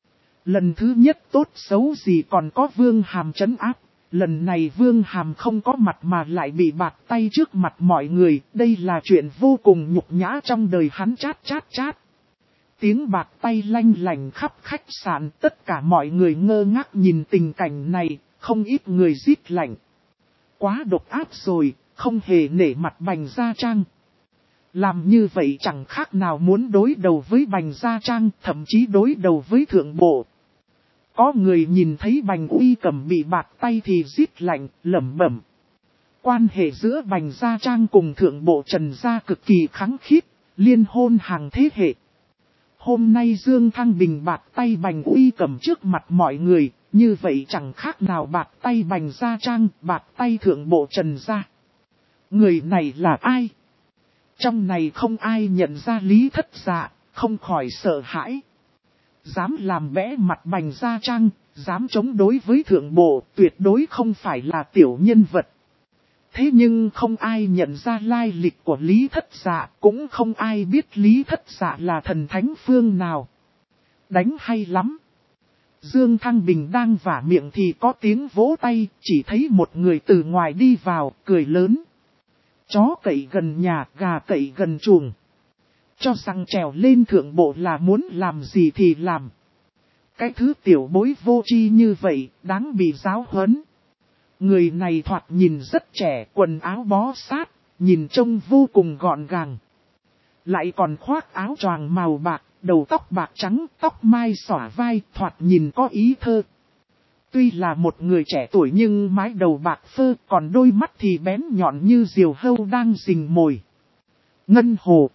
Lần thứ nhất tốt xấu gì còn có Vương Hàm trấn áp. Lần này Vương Hàm không có mặt mà lại bị bạt tay trước mặt mọi người. Đây là chuyện vô cùng nhục nhã trong đời hắn chát chát chát. Tiếng bạt tay lanh lành khắp khách sạn. Tất cả mọi người ngơ ngác nhìn tình cảnh này. Không ít người rít lạnh. Quá độc ác rồi, không hề nể mặt Bành Gia Trang. Làm như vậy chẳng khác nào muốn đối đầu với Bành Gia Trang, thậm chí đối đầu với thượng bộ. Có người nhìn thấy Bành Uy Cầm bị bạt tay thì rít lạnh, lẩm bẩm. Quan hệ giữa Bành Gia Trang cùng thượng bộ Trần Gia cực kỳ khăng khít, liên hôn hàng thế hệ. Hôm nay Dương Thăng Bình bạt tay Bành Uy Cầm trước mặt mọi người, như vậy chẳng khác nào bạt tay Bành Gia Trang, bạt tay thượng bộ Trần Gia. Người này là ai? Trong này không ai nhận ra Lý Thất Dạ, không khỏi sợ hãi. Dám làm bẽ mặt Bành Gia Trang, dám chống đối với thượng bộ, tuyệt đối không phải là tiểu nhân vật. Thế nhưng không ai nhận ra lai lịch của Lý Thất Dạ, cũng không ai biết Lý Thất Dạ là thần thánh phương nào. Đánh hay lắm. Dương Thăng Bình đang vả miệng thì có tiếng vỗ tay, chỉ thấy một người từ ngoài đi vào, cười lớn. Chó cậy gần nhà, gà cậy gần chuồng. Cho rằng trèo lên thượng bộ là muốn làm gì thì làm. Cái thứ tiểu bối vô tri như vậy, đáng bị giáo huấn. Người này thoạt nhìn rất trẻ, quần áo bó sát, nhìn trông vô cùng gọn gàng. Lại còn khoác áo choàng màu bạc, đầu tóc bạc trắng, tóc mai xõa vai, thoạt nhìn có ý thơ. Tuy là một người trẻ tuổi nhưng mái đầu bạc phơ, còn đôi mắt thì bén nhọn như diều hâu đang rình mồi. Ngân Hồ.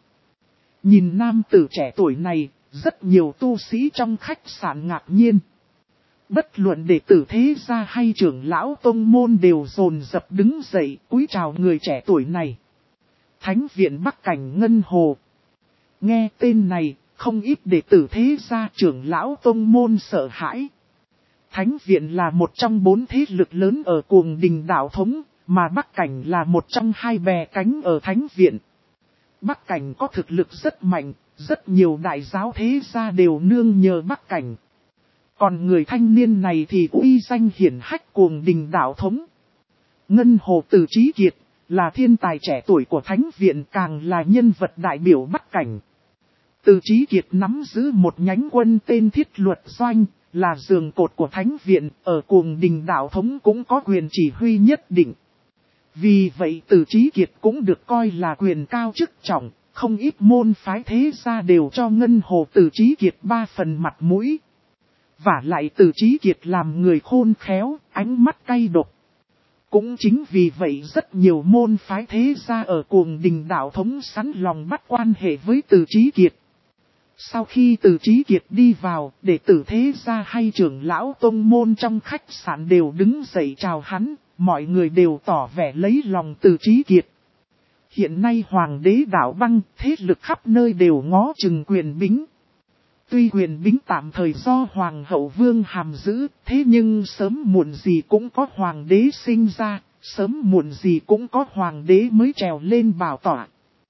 Nhìn nam tử trẻ tuổi này, rất nhiều tu sĩ trong khách sạn ngạc nhiên. Bất luận đệ tử thế gia hay trưởng lão tông môn đều dồn dập đứng dậy cúi chào người trẻ tuổi này. Thánh viện Bắc Cảnh Ngân Hồ. Nghe tên này, không ít đệ tử thế gia trưởng lão tông môn sợ hãi. Thánh viện là một trong 4 thế lực lớn ở Cuồng Đình Đạo Thống, mà Bắc Cảnh là một trong 2 bè cánh ở Thánh viện. Bắc Cảnh có thực lực rất mạnh, rất nhiều đại giáo thế gia đều nương nhờ Bắc Cảnh. Còn người thanh niên này thì uy danh hiển hách Cuồng Đình Đạo Thống. Ngân Hồ Từ Chí Kiệt, là thiên tài trẻ tuổi của Thánh viện, càng là nhân vật đại biểu Bắc Cảnh. Từ Chí Kiệt nắm giữ một nhánh quân tên Thiết Luật Doanh, là giường cột của Thánh viện, ở Cuồng Đình Đạo Thống cũng có quyền chỉ huy nhất định. Vì vậy Từ Chí Kiệt cũng được coi là quyền cao chức trọng, không ít môn phái thế gia đều cho Ngân Hồ Từ Chí Kiệt 3 phần mặt mũi. Vả lại Từ Chí Kiệt làm người khôn khéo, ánh mắt cay độc. Cũng chính vì vậy rất nhiều môn phái thế gia ở Cuồng Đình Đạo Thống sẵn lòng bắt quan hệ với Từ Chí Kiệt. Sau khi Từ Chí Kiệt đi vào, đệ tử thế gia hay trưởng lão tông môn trong khách sạn đều đứng dậy chào hắn, mọi người đều tỏ vẻ lấy lòng Từ Chí Kiệt. Hiện nay Hoàng đế đảo băng, thế lực khắp nơi đều ngó chừng quyền bính. Tuy quyền bính tạm thời do Hoàng hậu Vương Hàm giữ, thế nhưng sớm muộn gì cũng có Hoàng đế sinh ra, sớm muộn gì cũng có Hoàng đế mới trèo lên bảo tọa.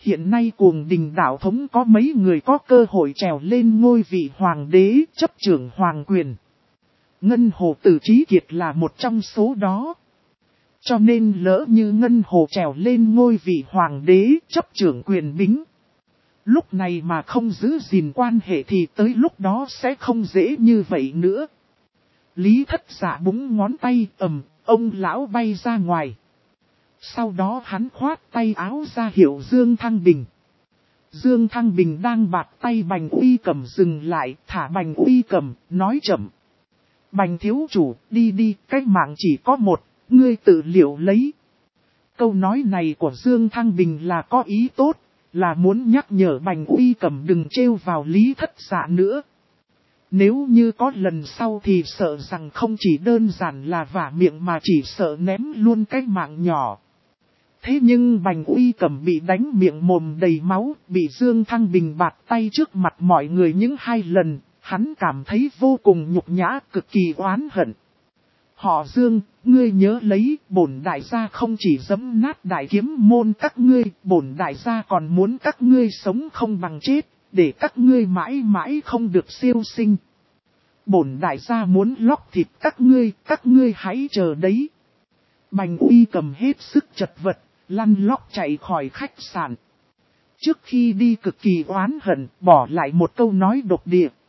Hiện nay Cuồng Đình đạo thống có mấy người có cơ hội trèo lên ngôi vị hoàng đế chấp trưởng hoàng quyền. Ngân Hồ Tử Trí Kiệt là một trong số đó. Cho nên lỡ như Ngân Hồ trèo lên ngôi vị hoàng đế chấp trưởng quyền bính. Lúc này mà không giữ gìn quan hệ thì tới lúc đó sẽ không dễ như vậy nữa. Lý Thất Dạ búng ngón tay ông lão bay ra ngoài. Sau đó hắn khoát tay áo ra hiệu Dương Thăng Bình. Dương Thăng Bình đang bạt tay Bành Uy Cầm dừng lại, thả Bành Uy Cầm, nói chậm. Bành thiếu chủ, đi đi, cái mạng chỉ có một, ngươi tự liệu lấy. Câu nói này của Dương Thăng Bình là có ý tốt, là muốn nhắc nhở Bành Uy Cầm đừng trêu vào Lý Thất Dạ nữa. Nếu như có lần sau thì sợ rằng không chỉ đơn giản là vả miệng mà chỉ sợ ném luôn cái mạng nhỏ. Thế nhưng Bành Uy Cầm bị đánh miệng mồm đầy máu, bị Dương Thăng Bình bạt tay trước mặt mọi người những 2 lần, hắn cảm thấy vô cùng nhục nhã, cực kỳ oán hận. Họ Dương, ngươi nhớ lấy, bổn đại gia không chỉ giẫm nát đại kiếm môn các ngươi, bổn đại gia còn muốn các ngươi sống không bằng chết, để các ngươi mãi mãi không được siêu sinh. Bổn đại gia muốn lóc thịt các ngươi hãy chờ đấy. Bành Uy Cầm hết sức chật vật, lăn lóc chạy khỏi khách sạn. Trước khi đi cực kỳ oán hận, bỏ lại một câu nói độc địa.